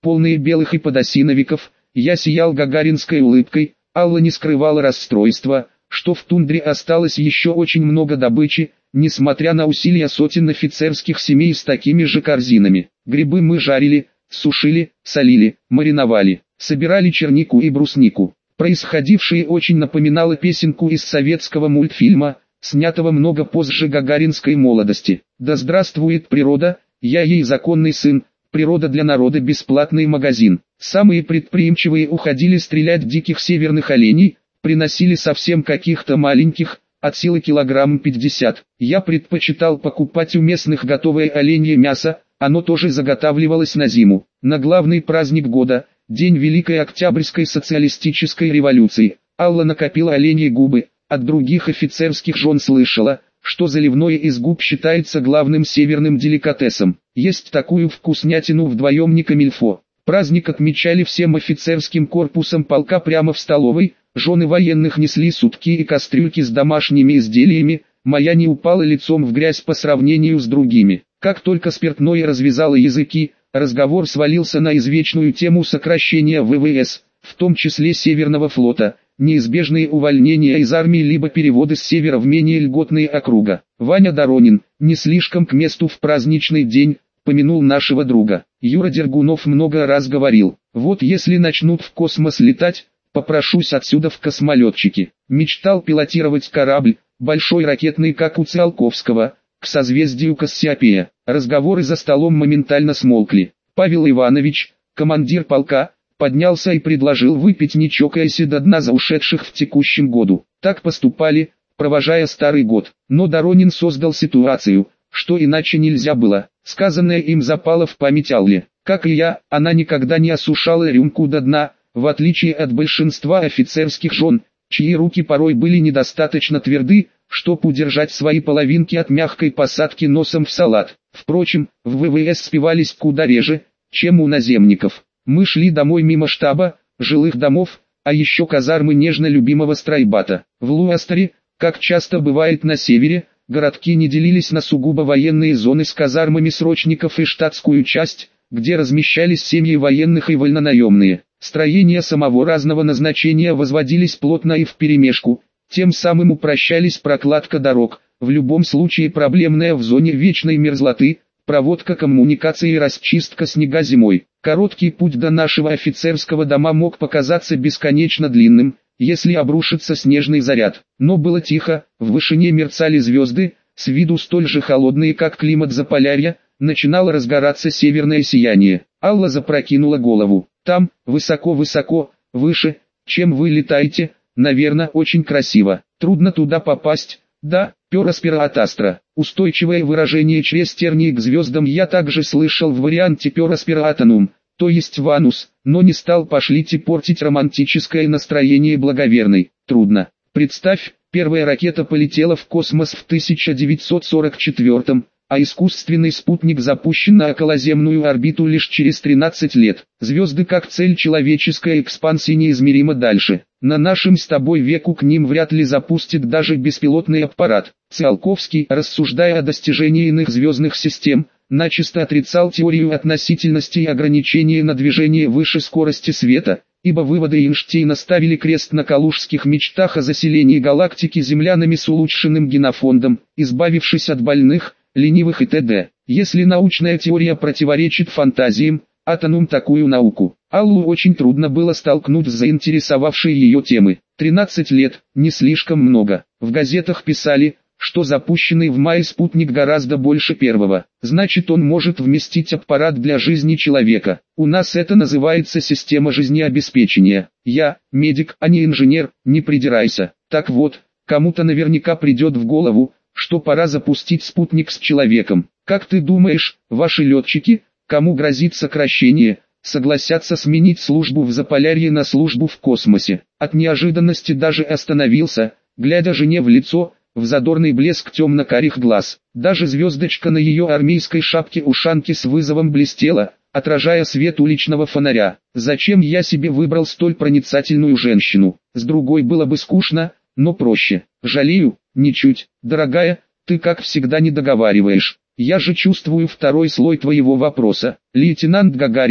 полные белых и подосиновиков, я сиял гагаринской улыбкой. Алла не скрывала расстройства, что в тундре осталось еще очень много добычи, несмотря на усилия сотен офицерских семей с такими же корзинами. Грибы мы жарили, сушили, солили, мариновали, собирали чернику и бруснику. Происходившее очень напоминало песенку из советского мультфильма, снятого много позже гагаринской молодости. «Да здравствует природа, я ей законный сын, природа для народа бесплатный магазин». Самые предприимчивые уходили стрелять диких северных оленей, приносили совсем каких-то маленьких, от силы килограмм пятьдесят. Я предпочитал покупать у местных готовое оленье мясо, оно тоже заготавливалось на зиму. На главный праздник года, день Великой Октябрьской социалистической революции, Алла накопила оленьи губы, от других офицерских жен слышала, что заливное из губ считается главным северным деликатесом. Есть такую вкуснятину вдвоем не камильфо. Праздник отмечали всем офицерским корпусом полка прямо в столовой, жены военных несли сутки и кастрюльки с домашними изделиями, моя не упала лицом в грязь по сравнению с другими. Как только спиртное развязало языки, разговор свалился на извечную тему сокращения вэ вэ эс, в том числе Северного флота, неизбежные увольнения из армии либо переводы с севера в менее льготные округа. Ваня Доронин, не слишком к месту в праздничный день, помянул нашего друга. Юра Дергунов много раз говорил, вот если начнут в космос летать, попрошусь отсюда в космолетчики. Мечтал пилотировать корабль, большой ракетный как у Циолковского, к созвездию Кассиопея. Разговоры за столом моментально смолкли. Павел Иванович, командир полка, поднялся и предложил выпить не чокаясь до дна за ушедших в текущем году. Так поступали, провожая старый год. Но Доронин создал ситуацию, что иначе нельзя было. Сказанное им запало в память Алле. Как и я, она никогда не осушала рюмку до дна, в отличие от большинства офицерских жен, чьи руки порой были недостаточно тверды, чтобы удержать свои половинки от мягкой посадки носом в салат. Впрочем, в вэ вэ эс спивались куда реже, чем у наземников. Мы шли домой мимо штаба, жилых домов, а еще казармы нежно любимого стройбата. В Луастере, как часто бывает на севере, городки не делились на сугубо военные зоны с казармами срочников и штатскую часть, где размещались семьи военных и вольнонаемные. Строения самого разного назначения возводились плотно и вперемешку, тем самым упрощались прокладка дорог, в любом случае проблемная в зоне вечной мерзлоты, проводка коммуникаций и расчистка снега зимой. Короткий путь до нашего офицерского дома мог показаться бесконечно длинным, если обрушится снежный заряд. Но было тихо, в вышине мерцали звезды, с виду столь же холодные как климат Заполярья, начинало разгораться северное сияние. Алла запрокинула голову. Там, высоко-высоко, выше, чем вы летаете, наверное, очень красиво. Трудно туда попасть, да, пероспиратастра. Устойчивое выражение через тернии к звездам я также слышал в варианте пероспиратанум, то есть ванус, но не стал пошлить и портить романтическое настроение благоверной. Трудно. Представь, первая ракета полетела в космос в тысяча девятьсот сорок четвёртом, а искусственный спутник запущен на околоземную орбиту лишь через тринадцать лет. Звезды как цель человеческой экспансии неизмеримо дальше. На нашем с тобой веку к ним вряд ли запустит даже беспилотный аппарат. Циолковский, рассуждая о достижении иных звездных систем, начисто отрицал теорию относительности и ограничения на движение выше скорости света, ибо выводы Эйнштейна ставили крест на калужских мечтах о заселении галактики землянами с улучшенным генофондом, избавившись от больных, ленивых и т.д. Если научная теория противоречит фантазиям, атонум такую науку. Аллу очень трудно было столкнуть с заинтересовавшей ее темы. тринадцать лет, не слишком много. В газетах писали, что запущенный в мае спутник гораздо больше первого. Значит, он может вместить аппарат для жизни человека. У нас это называется система жизнеобеспечения. Я, медик, а не инженер, не придирайся. Так вот, кому-то наверняка придет в голову, что пора запустить спутник с человеком. Как ты думаешь, ваши летчики, кому грозит сокращение, согласятся сменить службу в Заполярье на службу в космосе? От неожиданности даже остановился, глядя жене в лицо, в задорный блеск темно-карих глаз. Даже звездочка на ее армейской шапке-ушанке с вызовом блестела, отражая свет уличного фонаря. Зачем я себе выбрал столь проницательную женщину? С другой было бы скучно, но проще. Жалею, ничуть. Дорогая, ты как всегда не договариваешь. Я же чувствую второй слой твоего вопроса. Лейтенант Гагарин,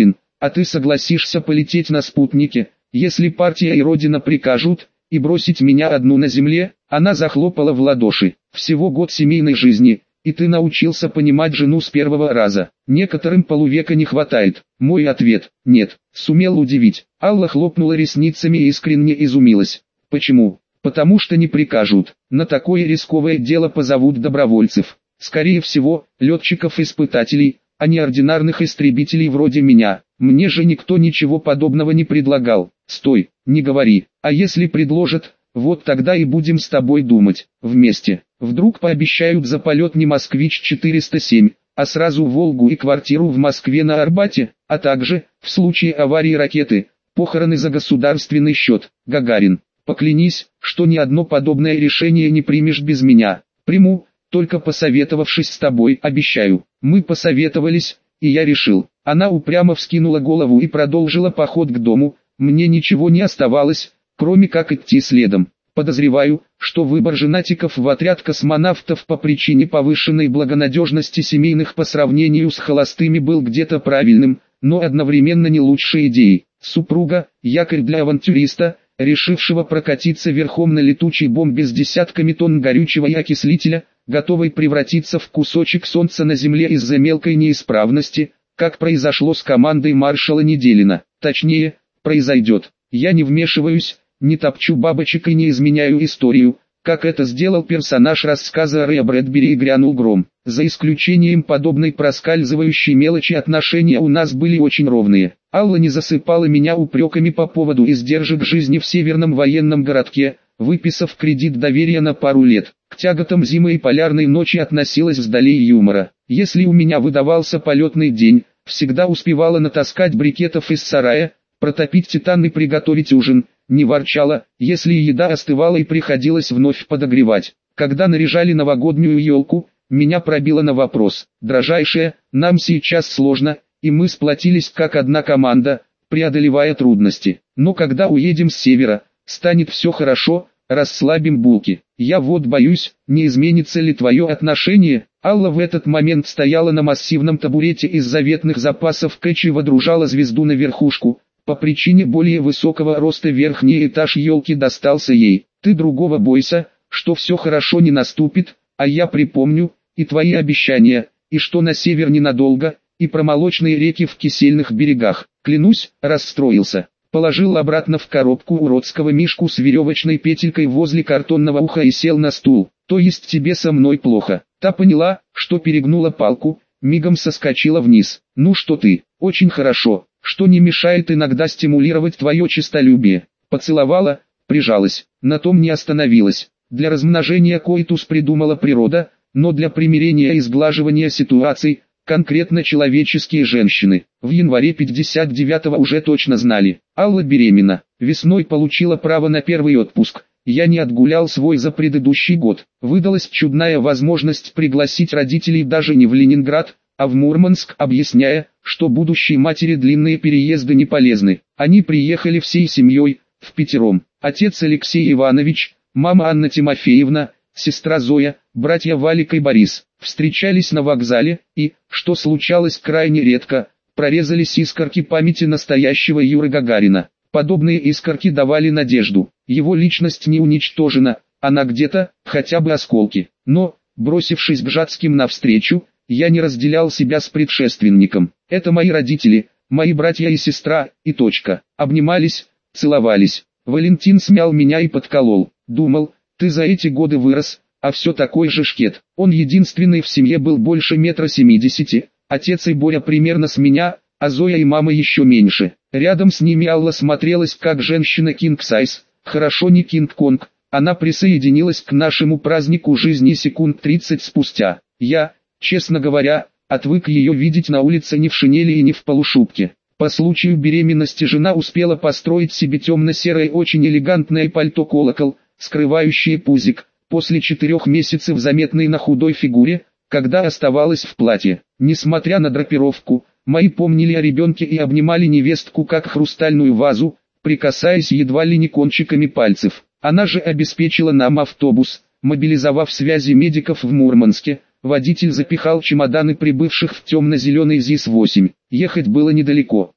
а ты согласишься полететь на спутнике, если партия и родина прикажут, и бросить меня одну на земле?» Она захлопала в ладоши. «Всего год семейной жизни, и ты научился понимать жену с первого раза. Некоторым полувека не хватает». Мой ответ: нет. Сумел удивить. Алла хлопнула ресницами и искренне изумилась. «Почему?» «Потому что не прикажут. На такое рисковое дело позовут добровольцев. Скорее всего, летчиков-испытателей, а не ординарных истребителей вроде меня. Мне же никто ничего подобного не предлагал». «Стой, не говори. А если предложат, вот тогда и будем с тобой думать. Вместе. Вдруг пообещают за полет не Москвич четыреста семь, а сразу Волгу и квартиру в Москве на Арбате, а также, в случае аварии ракеты, похороны за государственный счет. Гагарин, поклянись, что ни одно подобное решение не примешь без меня». «Приму, только посоветовавшись с тобой, обещаю». Мы посоветовались, и я решил. Она упрямо вскинула голову и продолжила поход к дому. Мне ничего не оставалось, кроме как идти следом. Подозреваю, что выбор женатиков в отряд космонавтов по причине повышенной благонадежности семейных по сравнению с холостыми был где-то правильным, но одновременно не лучшей идеей. Супруга – якорь для авантюриста, решившего прокатиться верхом на летучей бомбе с десятками тонн горючего и окислителя, готовой превратиться в кусочек солнца на земле из-за мелкой неисправности, как произошло с командой маршала Неделина. Точнее, произойдет. Я не вмешиваюсь, не топчу бабочек и не изменяю историю, как это сделал персонаж рассказа Рэя Брэдбери и «Грянул гром». За исключением подобной проскальзывающей мелочи отношения у нас были очень ровные. Алла не засыпала меня упреками по поводу издержек жизни в северном военном городке, выписав кредит доверия на пару лет. К тяготам зимы и полярной ночи относилась с долей юмора. Если у меня выдавался полетный день, всегда успевала натаскать брикетов из сарая, протопить титан и приготовить ужин. Не ворчала, если еда остывала и приходилось вновь подогревать. Когда наряжали новогоднюю елку, меня пробило на вопрос: «Дрожайшая, нам сейчас сложно», и мы сплотились как одна команда, преодолевая трудности. «Но когда уедем с севера, станет все хорошо, расслабим булки». Я вот боюсь, не изменится ли твое отношение. Алла в этот момент стояла на массивном табурете из заветных запасов кэч и водружала звезду на верхушку. По причине более высокого роста верхний этаж елки достался ей. «Ты другого бойся, что все хорошо не наступит, а я припомню, и твои обещания, и что на север ненадолго, и про молочные реки в кисельных берегах». «Клянусь», расстроился. Положил обратно в коробку уродского мишку с веревочной петелькой возле картонного уха и сел на стул. «То есть тебе со мной плохо?» Та поняла, что перегнула палку, мигом соскочила вниз. «Ну что ты, очень хорошо, что не мешает иногда стимулировать твое честолюбие». Поцеловала, прижалась, на том не остановилась. Для размножения коитус придумала природа, но для примирения и сглаживания ситуаций, конкретно человеческие женщины. В январе пятьдесят девятого уже точно знали. Алла беременна. Весной получила право на первый отпуск. Я не отгулял свой за предыдущий год. Выдалась чудная возможность пригласить родителей даже не в Ленинград, а в Мурманск, объясняя, что будущей матери длинные переезды не полезны. Они приехали всей семьей, впятером. Отец Алексей Иванович, мама Анна Тимофеевна, сестра Зоя, братья Валик и Борис. Встречались на вокзале и, что случалось крайне редко, прорезались искорки памяти настоящего Юры Гагарина. Подобные искорки давали надежду. Его личность не уничтожена, она где-то, хотя бы осколки. Но, бросившись к Жацким навстречу, я не разделял себя с предшественником. Это мои родители, мои братья и сестра, и точка. Обнимались, целовались. Валентин смял меня и подколол. Думал, ты за эти годы вырос, а все такой же шкет. Он единственный в семье был больше метра семидесяти, отец и Боря примерно с меня, а Зоя и мама еще меньше. Рядом с ними Алла смотрелась как женщина кинг-сайз, хорошо не кинг-конг. Она присоединилась к нашему празднику жизни секунд тридцать спустя. Я, честно говоря, отвык ее видеть на улице не в шинели и не в полушубке. По случаю беременности жена успела построить себе темно-серое очень элегантное пальто-колокол, скрывающее пузик, после четырех месяцев заметной на худой фигуре, когда оставалась в платье. Несмотря на драпировку, мои помнили о ребенке и обнимали невестку как хрустальную вазу, прикасаясь едва ли не кончиками пальцев. Она же обеспечила нам автобус, мобилизовав связи медиков в Мурманске. Водитель запихал чемоданы прибывших в темно-зеленый ЗИС восемь. Ехать было недалеко.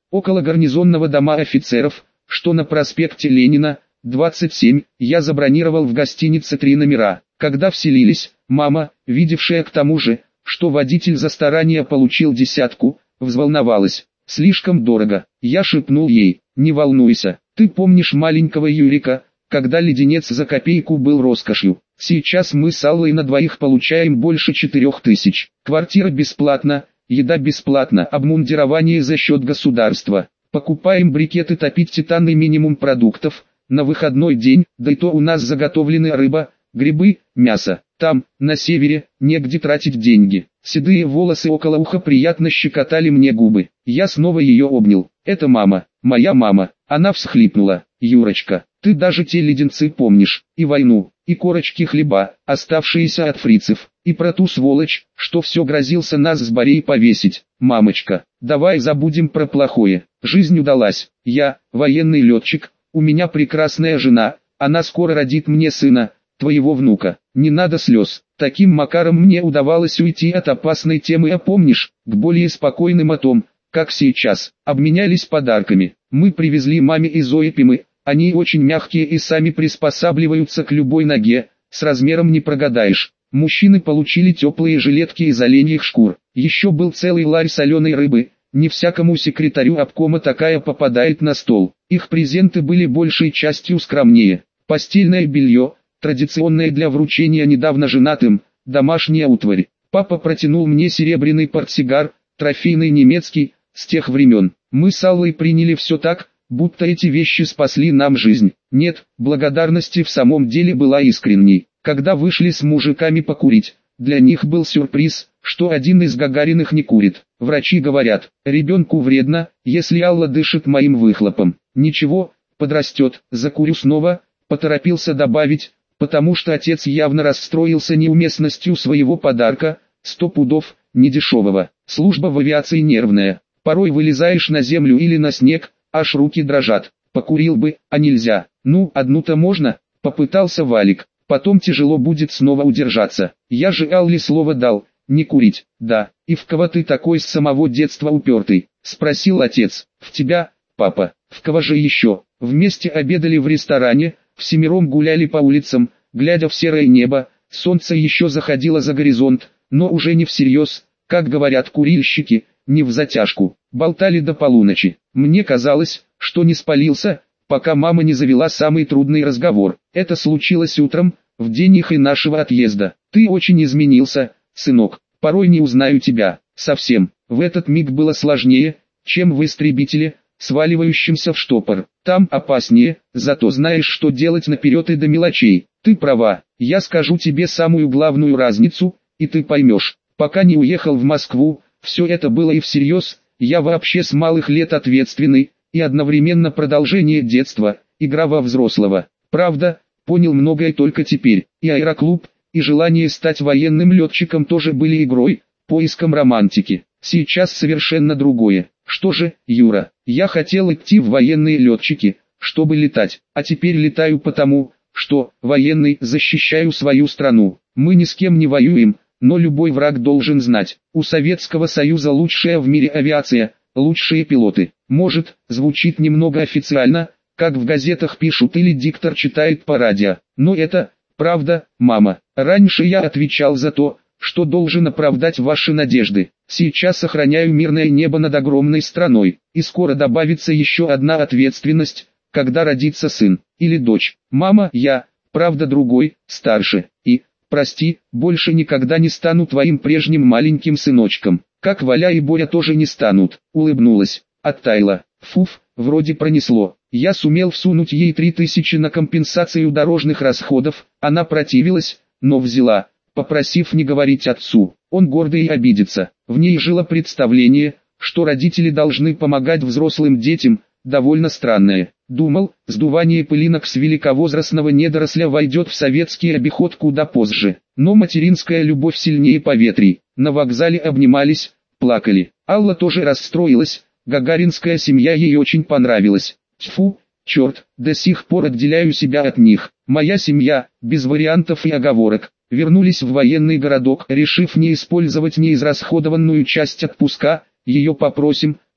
около гарнизонного дома офицеров, что на проспекте Ленина, двадцать семь, я забронировал в гостинице три номера. Когда вселились, мама, видевшая к тому же, что водитель за старание получил десятку, взволновалась. Слишком дорого. Я шепнул ей: не волнуйся, ты помнишь маленького Юрика, когда леденец за копейку был роскошью. Сейчас мы с Аллой на двоих получаем больше четырех тысяч. Квартира бесплатна, еда бесплатна, обмундирование за счет государства. Покупаем брикеты топить титан и минимум продуктов. На выходной день, да и то у нас заготовленная рыба, грибы, мясо. Там, на севере, негде тратить деньги. Седые волосы около уха приятно щекотали мне губы. Я снова ее обнял. Это мама, моя мама. Она всхлипнула. Юрочка, ты даже те леденцы помнишь, и войну, и корочки хлеба, оставшиеся от фрицев, и про ту сволочь, что все грозился нас с Борей повесить. Мамочка, давай забудем про плохое. Жизнь удалась. Я, военный летчик, у меня прекрасная жена, она скоро родит мне сына, твоего внука. Не надо слез. Таким макаром мне удавалось уйти от опасной темы, а помнишь, к более спокойным о том, как сейчас. Обменялись подарками. Мы привезли маме из Ойпимы, они очень мягкие и сами приспосабливаются к любой ноге, с размером не прогадаешь. Мужчины получили теплые жилетки из оленьих шкур. Еще был целый ларь соленой рыбы, не всякому секретарю обкома такая попадает на стол. Их презенты были большей частью скромнее. Постельное белье, традиционное для вручения недавно женатым, домашняя утварь. Папа протянул мне серебряный портсигар, трофейный немецкий, с тех времен. Мы с Аллой приняли все так, будто эти вещи спасли нам жизнь. Нет, благодарности в самом деле была искренней. Когда вышли с мужиками покурить, для них был сюрприз, что один из Гагариных не курит. Врачи говорят, ребенку вредно, если Алла дышит моим выхлопом. Ничего, подрастет, закурю снова, поторопился добавить, потому что отец явно расстроился неуместностью своего подарка, сто пудов, недешевого. Служба в авиации нервная, порой вылезаешь на землю или на снег, аж руки дрожат. Покурил бы, а нельзя. Ну, одну-то можно, попытался Валик. Потом тяжело будет снова удержаться. Я же Алле слово дал, не курить. Да, и в кого ты такой с самого детства упертый? Спросил отец. В тебя, папа. В кого же еще? Вместе обедали в ресторане, всемиром гуляли по улицам, глядя в серое небо. Солнце еще заходило за горизонт, но уже не всерьез, как говорят курильщики, не в затяжку. Болтали до полуночи. Мне казалось, что не спалился, пока мама не завела самый трудный разговор. Это случилось утром, в день их и нашего отъезда. Ты очень изменился, сынок. Порой не узнаю тебя, совсем. В этот миг было сложнее, чем в истребителе, сваливающемся в штопор. Там опаснее, зато знаешь, что делать наперед и до мелочей. Ты права, я скажу тебе самую главную разницу, и ты поймешь. Пока не уехал в Москву, все это было и всерьез, я вообще с малых лет ответственный, и одновременно продолжение детства, игра во взрослого. Правда, понял многое только теперь, и аэроклуб, и желание стать военным летчиком тоже были игрой, поиском романтики. Сейчас совершенно другое. Что же, Юра, я хотел идти в военные летчики, чтобы летать, а теперь летаю потому, что, военный, защищаю свою страну. Мы ни с кем не воюем, но любой враг должен знать, у Советского Союза лучшая в мире авиация, лучшие пилоты. Может, звучит немного официально, как в газетах пишут или диктор читает по радио, но это, правда, мама. Раньше я отвечал за то, что должен оправдать ваши надежды. Сейчас сохраняю мирное небо над огромной страной, и скоро добавится еще одна ответственность, когда родится сын, или дочь. Мама, я, правда другой, старше, и, прости, больше никогда не стану твоим прежним маленьким сыночком, как Валя и Боря тоже не станут, улыбнулась, оттаяла. Фуф, вроде пронесло. Я сумел всунуть ей три тысячи на компенсацию дорожных расходов, она противилась, но взяла, попросив не говорить отцу. Он гордый и обидится. В ней жило представление, что родители должны помогать взрослым детям, довольно странное. Думал, сдувание пылинок с великовозрастного недоросля войдет в советский обиход куда позже. Но материнская любовь сильнее поветрий. На вокзале обнимались, плакали. Алла тоже расстроилась, гагаринская семья ей очень понравилась. Тьфу, черт, до сих пор отделяю себя от них. Моя семья, без вариантов и оговорок, вернулись в военный городок, решив не использовать неизрасходованную часть отпуска, ее попросим,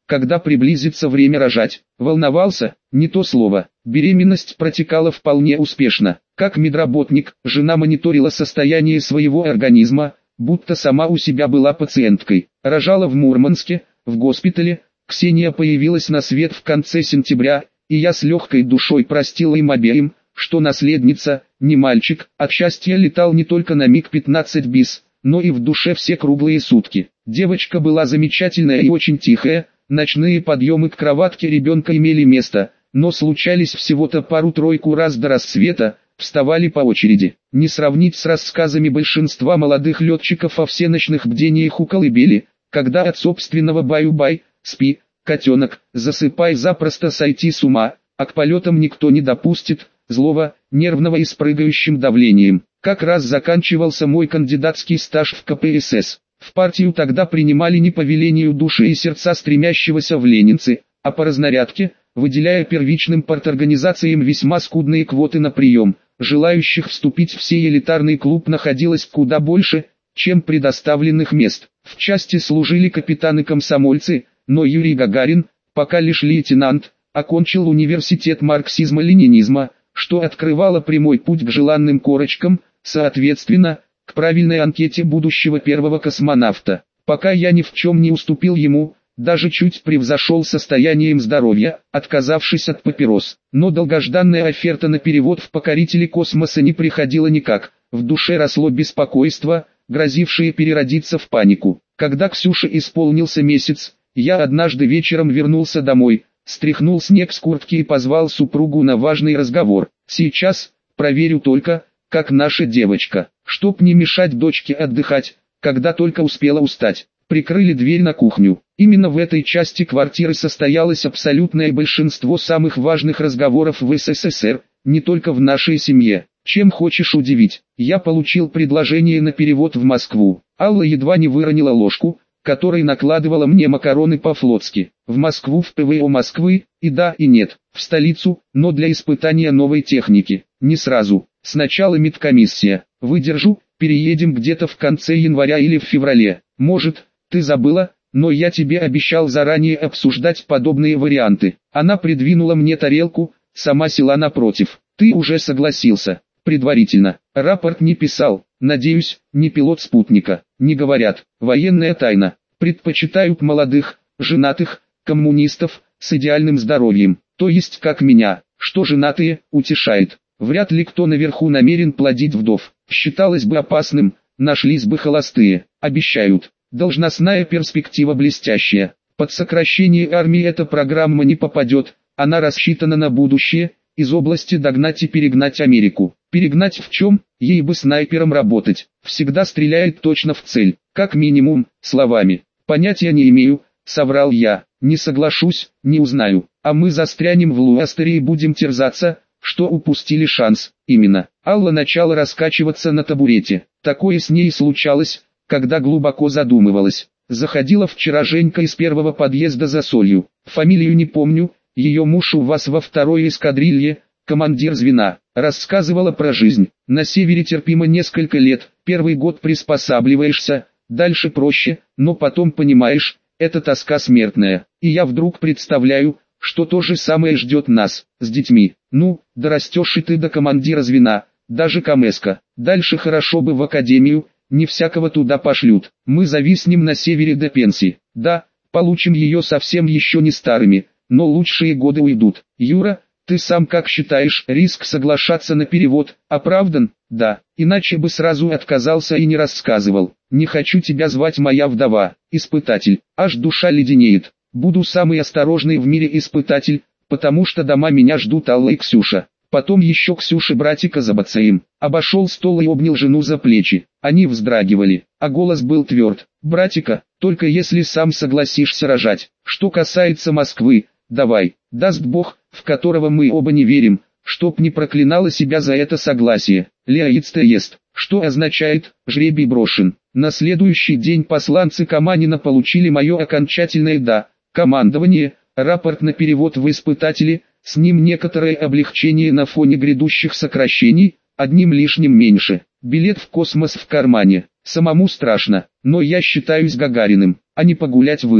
когда приблизится время рожать. Волновался? Не то слово. Беременность протекала вполне успешно. Как медработник, жена мониторила состояние своего организма, будто сама у себя была пациенткой. Рожала в Мурманске, в госпитале. Ксения появилась на свет в конце сентября, и я с легкой душой простила им обеим, что наследница, не мальчик. От счастья летал не только на миг пятнадцать бис, но и в душе все круглые сутки. Девочка была замечательная и очень тихая, ночные подъемы к кроватке ребенка имели место, но случались всего-то пару-тройку раз до рассвета, вставали по очереди. Не сравнить с рассказами большинства молодых летчиков о всеночных бдениях у колыбели, когда от собственного баю-бай, спи, котенок, засыпай, запросто сойти с ума, а к полетам никто не допустит, злого, нервного и с прыгающим давлением. Как раз заканчивался мой кандидатский стаж в ка пэ эс эс. В партию тогда принимали не по велению души и сердца стремящегося в ленинцы, а по разнарядке, выделяя первичным парторганизациям весьма скудные квоты на прием. Желающих вступить в сей элитарный клуб находилось куда больше, чем предоставленных мест. В части служили капитаны-комсомольцы, но Юрий Гагарин, пока лишь лейтенант, окончил университет марксизма-ленинизма, что открывало прямой путь к желанным корочкам, соответственно, к правильной анкете будущего первого космонавта. Пока я ни в чем не уступил ему, даже чуть превзошел состоянием здоровья, отказавшись от папирос. Но долгожданная оферта на перевод в покорители космоса не приходила никак. В душе росло беспокойство, грозившее переродиться в панику. Когда Ксюше исполнился месяц, я однажды вечером вернулся домой, стряхнул снег с куртки и позвал супругу на важный разговор. Сейчас проверю только, как наша девочка, чтоб не мешать дочке отдыхать, когда только успела устать. Прикрыли дверь на кухню. Именно в этой части квартиры состоялось абсолютное большинство самых важных разговоров в эс эс эс эр, не только в нашей семье. Чем хочешь удивить? Я получил предложение на перевод в Москву. Алла едва не выронила ложку, которой накладывала мне макароны по-флотски. В Москву, в пэ вэ о Москвы, и да и нет, в столицу, но для испытания новой техники. Не сразу. Сначала медкомиссия. Выдержу, переедем где-то в конце января или в феврале. Может, ты забыла, но я тебе обещал заранее обсуждать подобные варианты. Она придвинула мне тарелку, сама села напротив. Ты уже согласился. Предварительно. Рапорт не писал. Надеюсь, не пилот спутника. Не говорят. Военная тайна. Предпочитают молодых, женатых, коммунистов, с идеальным здоровьем. То есть как меня. Что женатые, утешает. Вряд ли кто наверху намерен плодить вдов. Считалось бы опасным, нашлись бы холостые. Обещают. Должностная перспектива блестящая. Под сокращение армии эта программа не попадет. Она рассчитана на будущее. Из области догнать и перегнать Америку. Перегнать в чем? Ей бы снайпером работать. Всегда стреляет точно в цель. Как минимум, словами. Понятия не имею, соврал я. Не соглашусь, не узнаю. А мы застрянем в Луастере и будем терзаться, что упустили шанс. Именно. Алла начала раскачиваться на табурете. Такое с ней случалось, когда глубоко задумывалась. Заходила вчера Женька из первого подъезда за солью. Фамилию не помню. Ее муж у вас во второй эскадрилье, командир звена. Рассказывала про жизнь. На севере терпимо несколько лет, первый год приспосабливаешься, дальше проще, но потом понимаешь, это тоска смертная. И я вдруг представляю, что то же самое ждет нас, с детьми. Ну, дорастешь и ты до командира звена, даже камеска. Дальше хорошо бы в академию, не всякого туда пошлют. Мы зависнем на севере до пенсии. Да, получим ее совсем еще не старыми. Но лучшие годы уйдут. Юра, ты сам как считаешь, риск соглашаться на перевод оправдан? Да, иначе бы сразу отказался и не рассказывал. Не хочу тебя звать моя вдова, испытатель, аж душа леденеет. Буду самый осторожный в мире испытатель, потому что дома меня ждут Алла и Ксюша. Потом еще Ксюше братика забацаем. Обошел стол и обнял жену за плечи. Они вздрагивали, а голос был тверд. Братика, только если сам согласишься рожать. Что касается Москвы, давай, даст Бог, в которого мы оба не верим, чтоб не проклинала себя за это согласие. Леоидство ест, что означает, жребий брошен. На следующий день посланцы Каманина получили мое окончательное «да», командование, рапорт на перевод в испытатели, с ним некоторое облегчение на фоне грядущих сокращений, одним лишним меньше. Билет в космос в кармане. Самому страшно, но я считаюсь Гагариным, а не погулять вышел.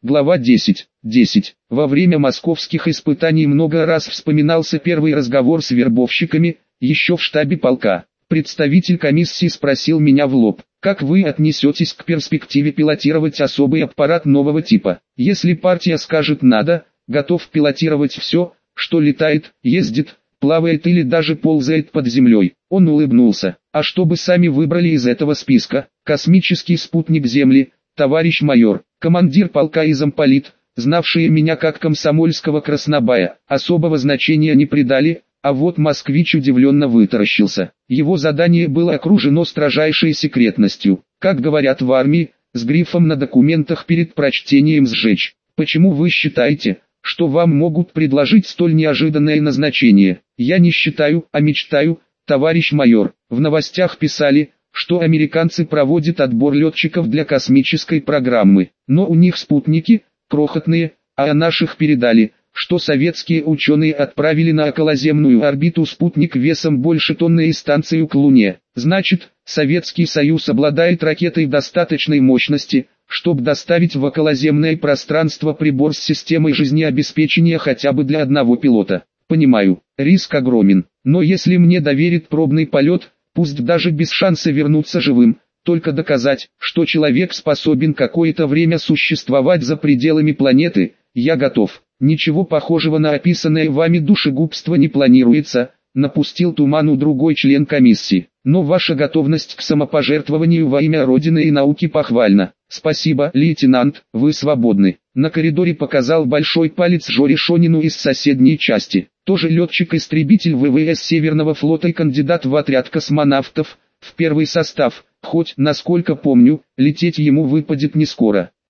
Глава десять. десять. Во время московских испытаний много раз вспоминался первый разговор с вербовщиками, еще в штабе полка. Представитель комиссии спросил меня в лоб: как вы отнесетесь к перспективе пилотировать особый аппарат нового типа? Если партия скажет надо, готов пилотировать все, что летает, ездит, плавает или даже ползает под землей. Он улыбнулся. А что бы сами выбрали из этого списка? Космический спутник Земли, товарищ майор. Командир полка и замполит, знавшие меня как комсомольского краснобая, особого значения не придали, а вот москвич удивленно вытаращился. Его задание было окружено строжайшей секретностью. Как говорят в армии, с грифом на документах перед прочтением сжечь. Почему вы считаете, что вам могут предложить столь неожиданное назначение? Я не считаю, а мечтаю, товарищ майор. В новостях писали, что американцы проводят отбор летчиков для космической программы. Но у них спутники, крохотные, а о наших передали, что советские ученые отправили на околоземную орбиту спутник весом больше тонны и станцию к Луне. Значит, Советский Союз обладает ракетой достаточной мощности, чтобы доставить в околоземное пространство прибор с системой жизнеобеспечения хотя бы для одного пилота. Понимаю, риск огромен, но если мне доверят пробный полет, пусть даже без шанса вернуться живым, только доказать, что человек способен какое-то время существовать за пределами планеты, я готов. Ничего похожего на описанное вами душегубство не планируется, напустил туману другой член комиссии. Но ваша готовность к самопожертвованию во имя Родины и науки похвальна. Спасибо, лейтенант, вы свободны. На коридоре показал большой палец Жоре Шонину из соседней части. Тоже летчик-истребитель ВВС Северного флота и кандидат в отряд космонавтов, в первый состав, хоть, насколько помню, лететь ему выпадет не скоро.